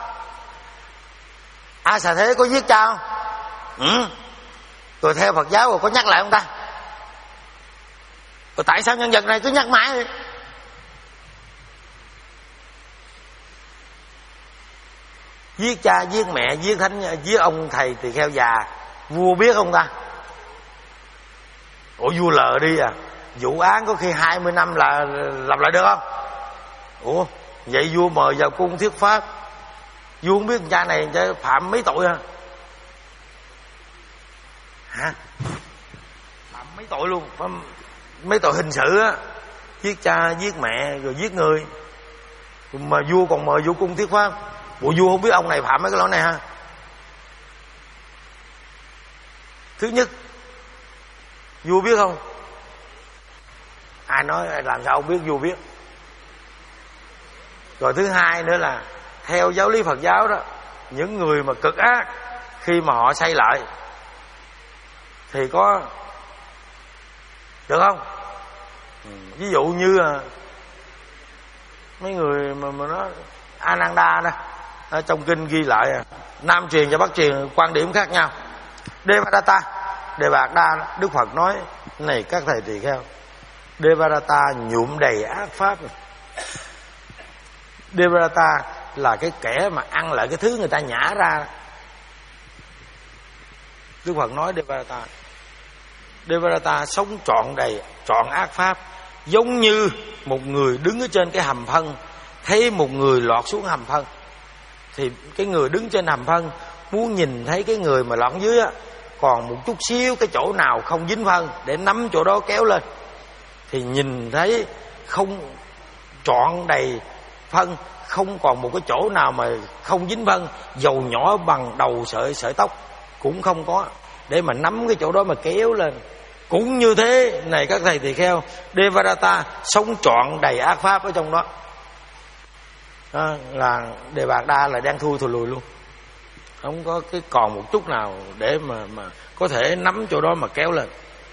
A Xà Thế có giết cha không? Ừ. Rồi theo Phật giáo rồi có nhắc lại không ta? Rồi tại sao nhân vật này cứ nhắc mãi vậy? Giết cha, giết mẹ, giết thánh, giết ông thầy tỳ kheo già, vua biết không ta? Ủa vua lờ đi à? Vụ án có khi hai mươi năm là làm lại được không? Ủa vậy vua mời vào cung thuyết pháp, vua không biết cha này phạm mấy tội hả? Hả? Phạm mấy tội luôn, phạm mấy tội hình sự á, giết cha, giết mẹ, rồi giết người, mà vua còn mời vô cung thuyết pháp. Bộ vua không biết ông này phạm mấy cái lỗi này ha? Thứ nhất, vua biết không? Ai nói làm sao ông biết? Vua biết. Rồi thứ hai nữa là theo giáo lý Phật giáo đó, những người mà cực ác khi mà họ xây lại thì có được không? Ừ. Ví dụ như là mấy người mà, mà nó Ananda đó, ở trong kinh ghi lại Nam truyền và Bắc truyền quan điểm khác nhau. Devadatta, Devadatta, Đức Phật nói này các thầy tỳ kheo, Devadatta nhuộm đầy ác pháp. Devadatta là cái kẻ mà ăn lại cái thứ người ta nhả ra. Đức Phật nói Devadatta, Devadatta sống trọn đầy, trọn ác pháp, giống như một người đứng ở trên cái hầm phân, thấy một người lọt xuống hầm phân, thì cái người đứng trên hầm phân muốn nhìn thấy cái người mà lọt dưới á, còn một chút xíu cái chỗ nào không dính phân để nắm chỗ đó kéo lên, thì nhìn thấy không trọn đầy phân, không còn một cái chỗ nào mà không dính phân, dầu nhỏ bằng đầu sợi sợi tóc cũng không có để mà nắm cái chỗ đó mà kéo lên. Cũng như thế này các thầy tỳ kheo, Devadatta sống trọn đầy ác pháp ở trong đó. Đó là Đề Bạt Đa là đang thui thùi lùi luôn, không có cái còn một chút nào để mà mà có thể nắm chỗ đó mà kéo lên.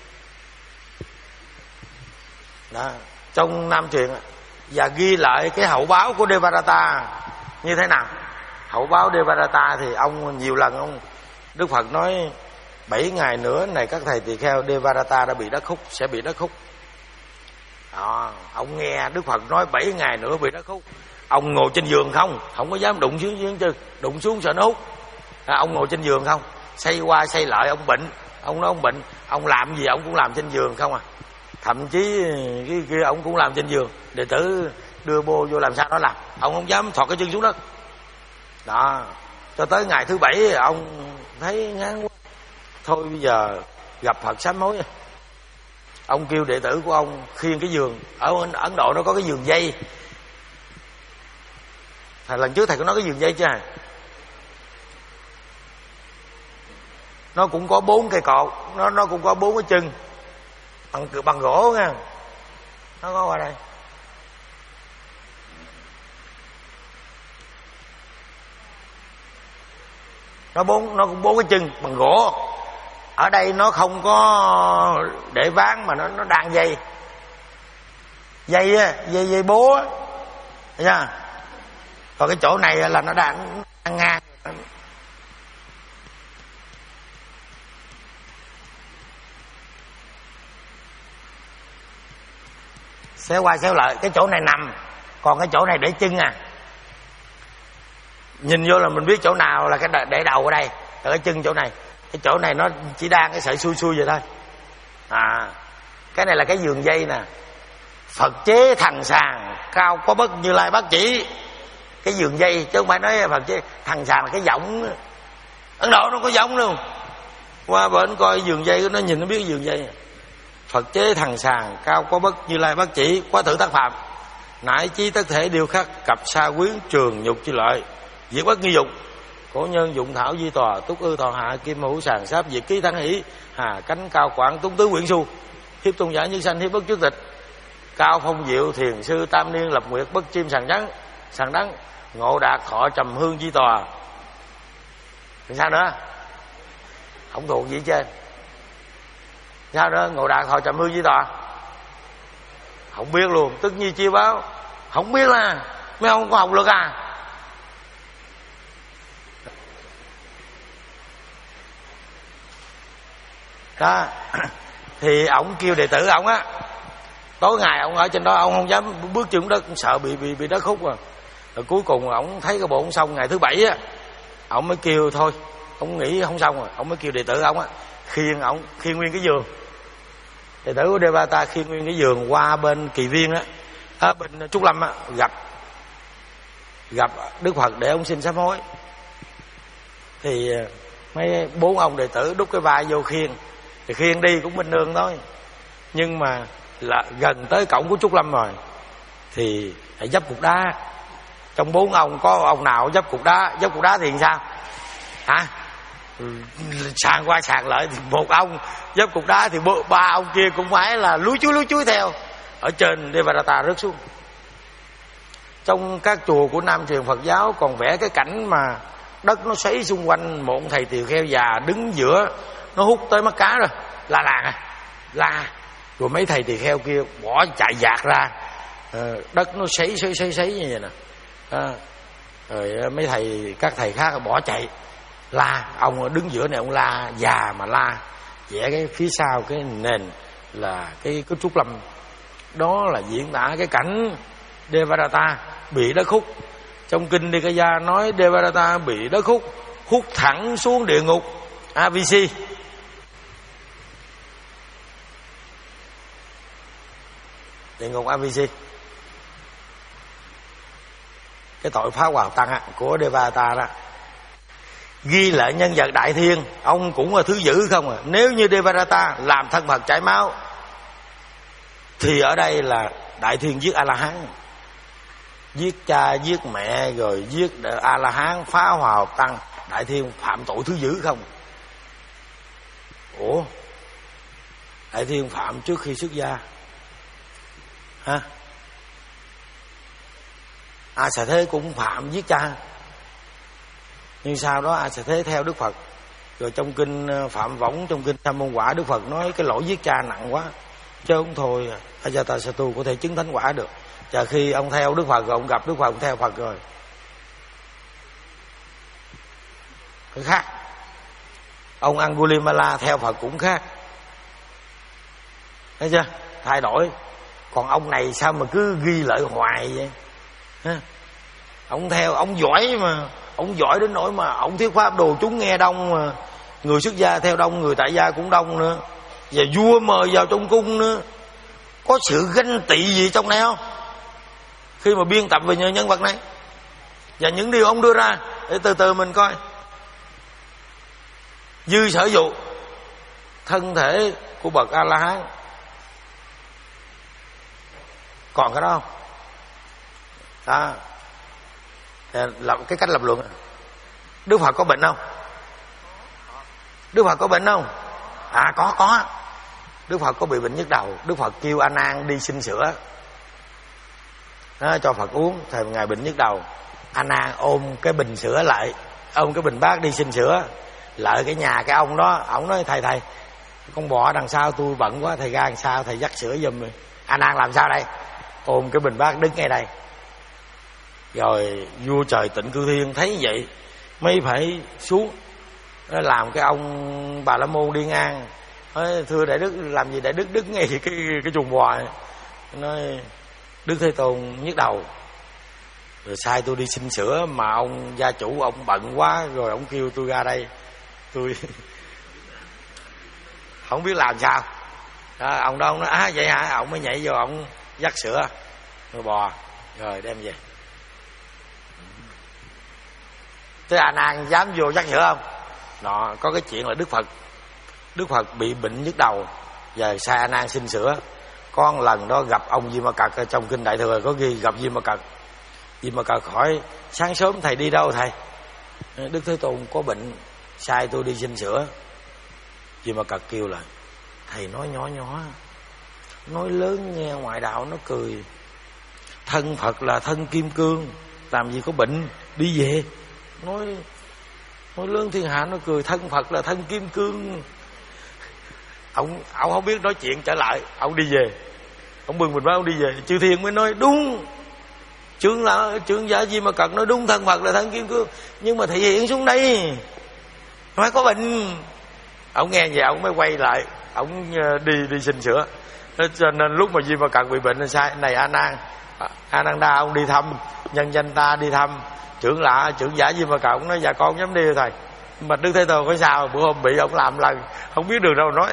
Đó, trong Nam truyền và ghi lại cái hậu báo của Devadatta như thế nào. Hậu báo Devadatta thì ông nhiều lần ông Đức Phật nói bảy ngày nữa này các thầy tỳ kheo, Devadatta đã bị đất khúc, sẽ bị đất khúc. Đó, ông nghe Đức Phật nói bảy ngày nữa bị đất khúc, ông ngồi trên giường không, không có dám đụng xuống dưới chân, đụng xuống sợ nó hút. À, ông ngồi trên giường không, xây qua xây lại, ông bệnh, ông nói ông bệnh, ông làm gì ông cũng làm trên giường không à. Thậm chí cái kia ông cũng làm trên giường, đệ tử đưa bô vô làm sao đó làm, ông không dám thọt cái chân xuống đất. Đó, cho tới ngày thứ bảy ông thấy ngán quá, thôi bây giờ gặp Phật sám hối. Ông kêu đệ tử của ông khiêng cái giường, ở Ấn Độ nó có cái giường dây. Thầy lần trước thầy có nói cái giường dây chưa? Nó cũng có bốn cây cột, nó nó cũng có bốn cái chân bằng bằng gỗ nha. Nó có qua đây. nó bốn nó cũng bốn cái chân bằng gỗ. Ở đây nó không có để ván mà nó nó đan dây dây á, dây dây bố á, thấy chưa? Còn cái chỗ này là nó đang ngang. Xéo qua xéo lại, cái chỗ này nằm, còn cái chỗ này để chân à. Nhìn vô là mình biết chỗ nào là cái để đầu ở đây, là cái chân chỗ này. Cái chỗ này nó chỉ đang cái sợi xui xui vậy thôi. À, cái này là cái giường dây nè. Phật chế thần sàng, cao có bất Như Lai bác chỉ. Cái giường dây, chứ không phải nói Phật chế thần sàng là cái võng. Ấn Độ nó có võng luôn. Qua bển coi giường dây, nó nhìn nó biết giường dây. Phật chế thần sàng, cao có bất Như Lai bác chỉ. Quá thử tác phạm, nải chí tất thể điều khắc, cặp sa quyến trường nhục chi lợi, diệt bất nghi dục. Cổ nhân dụng thảo di tòa, túc ư thọ hạ, kim hữu sàng sáp, diệt ký thắng hỷ, hà cánh cao quảng, túng tứ quyển su, hiếp tôn giả như sanh, hiếp bất trước tịch, cao phong diệu thiền sư tam niên lập nguyệt, bất chim sàng trắng sàng đắng, ngộ đạt thọ trầm hương di tòa. Thì sao nữa? Không thuộc gì trên. Sao nữa? Ngộ đạt thọ trầm hương di tòa không biết luôn. Tức nhi chia báo không biết là mấy ông có học lực à? Đó. Thì ổng kêu đệ tử ổng á, tối ngày ổng ở trên đó, ông không dám bước chân đất, sợ bị bị bị đất khúc. À rồi cuối cùng ổng thấy cái bộ ổng xong ngày thứ bảy á, ổng mới kêu thôi, ổng nghĩ không xong rồi, ổng mới kêu đệ tử ổng á khiêng ổng, khiêng nguyên cái giường. Đệ tử của Devata khiêng nguyên cái giường qua bên Kỳ Viên á, ở bên Trúc Lâm á, gặp gặp Đức Phật để ông xin sám hối. Thì mấy bốn ông đệ tử đút cái vai vô khiêng, thì khiêng đi cũng bình thường thôi. Nhưng mà là gần tới cổng của Trúc Lâm rồi thì phải dấp cục đá. Trong bốn ông có ông nào dấp cục đá? Dấp cục đá thì sao hả? Sàn qua sàn lại thì một ông dấp cục đá thì ba ông kia cũng phải là lúi chuối lúi chuối theo. Ở trên Devadatta rớt xuống. Trong các chùa của Nam truyền Phật giáo còn vẽ cái cảnh mà đất nó xoáy xung quanh một thầy tỳ kheo già đứng giữa, nó hút tới mắt cá rồi, la làng à, la. Rồi mấy thầy tỳ kheo kia bỏ chạy dạt ra, đất nó xoáy xoáy xoáy xoáy như vậy nè. À, rồi mấy thầy các thầy khác bỏ chạy la. Ông đứng giữa này ông la già mà la, vẽ cái phía sau cái nền là cái cái Trúc Lâm. Đó là diễn tả cái cảnh Devadatta bị đất hút. Trong kinh Nikaya nói Devadatta bị đất hút, hút thẳng xuống địa ngục a vê xê. Địa ngục a vê xê, cái tội phá hòa tăng á, của Devadatta đó. Ghi lại nhân vật Đại Thiên, ông cũng là thứ dữ không à. Nếu như Devadatta làm thân Phật chảy máu thì ở đây là Đại Thiên giết A-la-hán, giết cha giết mẹ rồi giết A-la-hán, phá hòa hợp tăng. Đại Thiên phạm tội thứ dữ không? Ủa, Đại Thiên phạm trước khi xuất gia ha? A Xà Thế cũng phạm giết cha, nhưng sau đó A Xà Thế theo Đức Phật. Rồi trong kinh Phạm Võng, trong kinh Tham Môn Quả, Đức Phật nói cái lỗi giết cha nặng quá, chứ không thôi Ajatasattu có thể chứng thánh quả được. Và khi ông theo Đức Phật rồi, ông gặp Đức Phật, ông theo Phật rồi, cái khác. Ông Angulimala theo Phật cũng khác, thấy chưa? Thay đổi. Còn ông này sao mà cứ ghi lại hoài vậy ha? Ông theo, ông giỏi mà, ông giỏi đến nỗi mà ông thuyết pháp đồ chúng nghe đông mà. Người xuất gia theo đông, người tại gia cũng đông nữa, và vua mời vào trong cung nữa. Có sự ganh tị gì trong này không? Khi mà biên tập về nhân vật này và những điều ông đưa ra, để từ từ mình coi. Dư sở dụ thân thể của bậc A-la-hán, còn cái đó không? Đó, làm cái cách lập luận. Đức Phật có bệnh không? Đức Phật có bệnh không? À có, có. Đức Phật có bị bệnh nhức đầu. Đức Phật kêu A Nan đi xin sữa đó, cho Phật uống. Thời ngài bệnh nhức đầu, A Nan ôm cái bình sữa lại, ôm cái bình bát đi xin sữa. Lợi cái nhà cái ông đó, ổng nói thầy thầy con bò đằng sau tôi bận quá, thầy ra đằng sau thầy dắt sữa giùm. A Nan làm sao đây? Ôm cái bình bát đứng ngay đây. Rồi vua trời Tịnh Cư Thiên thấy vậy mới phải xuống làm cái ông Bà La Môn đi ngang. Nói, thưa đại đức, làm gì đại đức đứng ngay cái cái chuồng bò này. Nói Đức Thế Tôn nhức đầu, rồi sai tôi đi xin sữa mà ông gia chủ ông bận quá, rồi ông kêu tôi ra đây, tôi không biết làm sao. Đó, ông đó ông nói á vậy hả? Ông mới nhảy vô ông dắt sữa rồi bò rồi đem về. Thế A Nan dám vô dắt sữa không? Đó, có cái chuyện là Đức Phật Đức Phật bị bệnh nhức đầu, giờ sai A Nan xin sữa. Có một lần đó gặp ông Di Ma Cật, ở trong kinh Đại Thừa có ghi gặp Di Ma Cật. Di Ma Cật hỏi sáng sớm thầy đi đâu thầy? Đức Thế Tôn có bệnh, sai tôi đi xin sữa. Di Ma Cật kêu là thầy nói nhỏ nhỏ, nói lớn nghe ngoại đạo nó cười. Thân Phật là thân kim cương, làm gì có bệnh, đi về. Nói nói lớn thiên hạ nó cười, thân Phật là thân kim cương. Ông ông không biết nói chuyện trở lại, ông đi về. Ông bừng mình báo ông đi về. Chư Thiên mới nói đúng, Trưởng là trưởng giả Di Ma Cật nói đúng, thân Phật là thân kim cương, nhưng mà thị hiện xuống đây phải có bệnh. Ông nghe vậy ông mới quay lại, ông đi đi xin sữa. Cho nên lúc mà Di Ma Cật bị bệnh là sai. Này A Nan, A Nan Đa, ông đi thăm nhân danh ta, đi thăm trưởng lạ trưởng giả Di Ma Cật. Ông nói dạ con dám đi thầy. Mà Đức Thế Tôn có sao? Bữa hôm bị ông làm lần không biết đường đâu nói.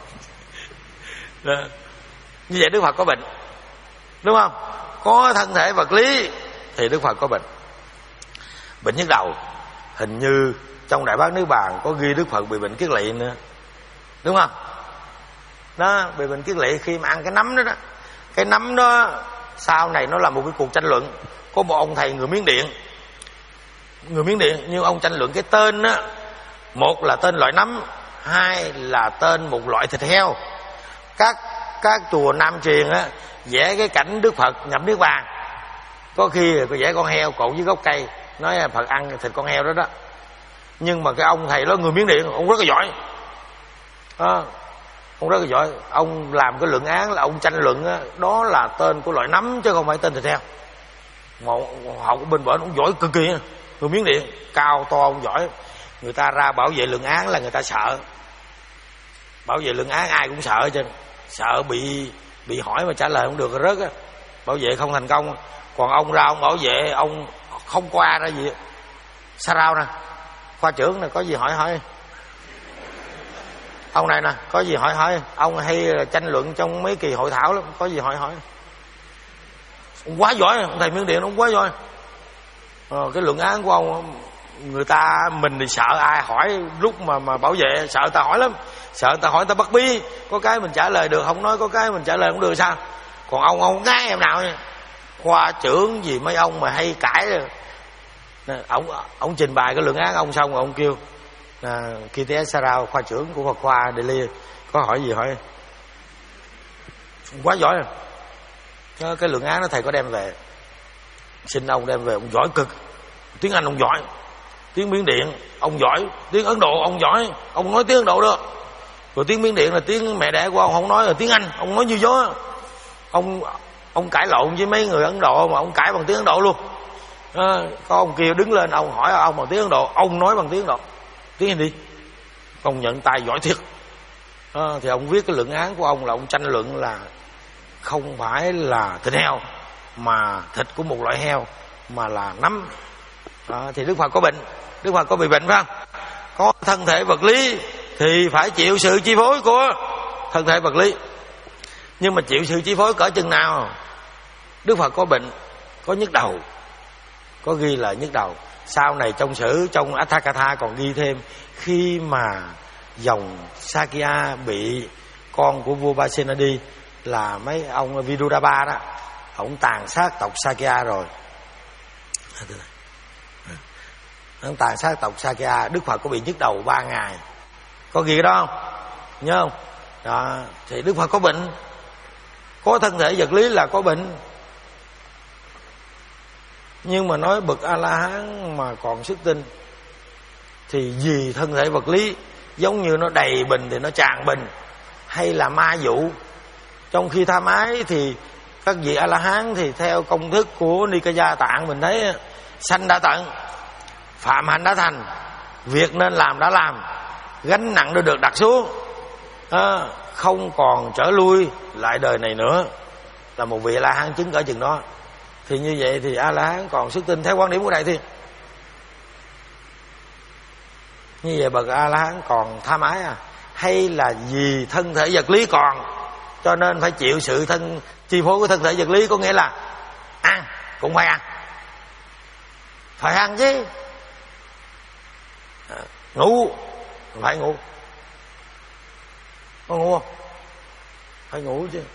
Như vậy Đức Phật có bệnh, đúng không? Có thân thể vật lý thì Đức Phật có bệnh. Bệnh nhức đầu, hình như trong Đại Bát Niết Bàn có ghi Đức Phật bị bệnh kiết lỵ nữa, đúng không? Đó, bị bệnh kiết lỵ khi mà ăn cái nấm đó đó. Cái nấm đó sau này nó là một cái cuộc tranh luận. Có một ông thầy người Miến Điện, người Miến Điện, nhưng ông tranh luận cái tên đó. Một là tên loại nấm, hai là tên một loại thịt heo. Các các chùa Nam truyền á vẽ cái cảnh Đức Phật nhập niết bàn, có khi có vẽ con heo cột dưới gốc cây, nói Phật ăn thịt con heo đó đó. Nhưng mà cái ông thầy đó người Miến Điện, ông rất là giỏi đó, ông rất là giỏi. Ông làm cái luận án là ông tranh luận á, đó là tên của loại nấm chứ không phải tên thịt heo. Một học bên bển ông giỏi cực kỳ, người Miến Điện cao to, ông giỏi. Người ta ra bảo vệ luận án là người ta sợ. Bảo vệ luận án ai cũng sợ chứ, sợ bị bị hỏi mà trả lời không được rớt á, bảo vệ không thành công. Còn ông ra ông bảo vệ, ông không qua ra gì. Sa Rao nè, khoa trưởng nè, có gì hỏi hỏi. Ông này nè, có gì hỏi hỏi. Ông hay là tranh luận trong mấy kỳ hội thảo lắm, có gì hỏi hỏi. Ông quá giỏi, ông thầy Miến Điện ông quá giỏi. Ờ, cái luận án của ông, người ta mình thì sợ ai hỏi lúc mà mà bảo vệ, sợ ta hỏi lắm, sợ ta hỏi ta bắt bí. Có cái mình trả lời được không nói, có cái mình trả lời không được sao. Còn ông ông ngái em nào nha. Khoa trưởng gì mấy ông mà hay cãi rồi. Ông ông trình bày cái luận án ông xong rồi ông kêu à, Ki Tê Ét Sa Rao, khoa trưởng của Phật khoa Delhi, có hỏi gì hỏi. Ông quá giỏi rồi. Cái luận án đó thầy có đem về, xin ông đem về. Ông giỏi cực, tiếng Anh ông giỏi, tiếng Miến Điện ông giỏi, tiếng Ấn Độ ông giỏi, ông nói tiếng Ấn Độ được. Rồi tiếng Miến Điện là tiếng mẹ đẻ của ông, không nói. Rồi tiếng Anh ông nói như gió. Ông ông cãi lộn với mấy người Ấn Độ mà ông cãi bằng tiếng Ấn Độ luôn. À, có ông kia đứng lên ông hỏi ông bằng tiếng Ấn Độ, ông nói bằng tiếng Ấn Độ, tiếng Hindi. Công nhận tài giỏi thiệt. À, thì ông viết cái luận án của ông là ông tranh luận là không phải là thịt heo mà thịt của một loại heo, mà là nấm. À, thì Đức Phật có bệnh, Đức Phật có bị bệnh phải không? Có thân thể vật lý thì phải chịu sự chi phối của thân thể vật lý. Nhưng mà chịu sự chi phối cỡ chừng nào? Đức Phật có bệnh, có nhức đầu, có ghi là nhức đầu. Sau này trong sử, trong Atthakatha còn ghi thêm, khi mà dòng Sakya bị con của vua Pasenadi là mấy ông Vidurabha đó, ông tàn sát tộc Sakya rồi. Ông tàn sát tộc Sakya, Đức Phật có bị nhức đầu ba ngày. Có ghi cái đó không? Nhớ không? Đó, thì Đức Phật có bệnh, có thân thể vật lý là có bệnh. Nhưng mà nói bậc A La Hán mà còn sức tinh thì vì thân thể vật lý giống như nó đầy bình thì nó tràn bình, hay là ma dụ. Trong khi tham ái thì các vị A La Hán thì theo công thức của Nikaya Tạng mình thấy sanh đã tận, phạm hạnh đã thành, việc nên làm đã làm, gánh nặng đã được đặt xuống, à, không còn trở lui lại đời này nữa, là một vị A La Hán chứng ở chừng đó. Thì như vậy thì A La Hán còn xuất tinh theo quan điểm của Đại Thiên. Như vậy bậc A La Hán còn tham ái à? Hay là vì thân thể vật lý còn, cho nên phải chịu sự thân chi phối của thân thể vật lý, có nghĩa là ăn cũng phải ăn, phải ăn chứ, à, ngủ phải ngủ, có ngủ không? Phải ngủ chứ.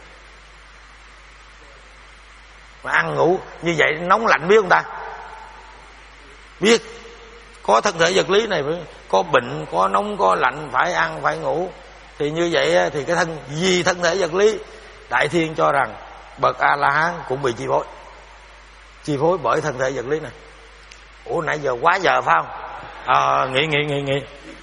Mà ăn ngủ như vậy nóng lạnh biết không ta? Biết. Có thân thể vật lý này phải có bệnh, có nóng, có lạnh, phải ăn, phải ngủ. Thì như vậy thì cái thân vì thân thể vật lý, Đại Thiên cho rằng bậc A La Hán cũng bị chi phối, chi phối bởi thân thể vật lý này. Ủa nãy giờ quá giờ phải không? À, nghỉ nghỉ nghỉ nghỉ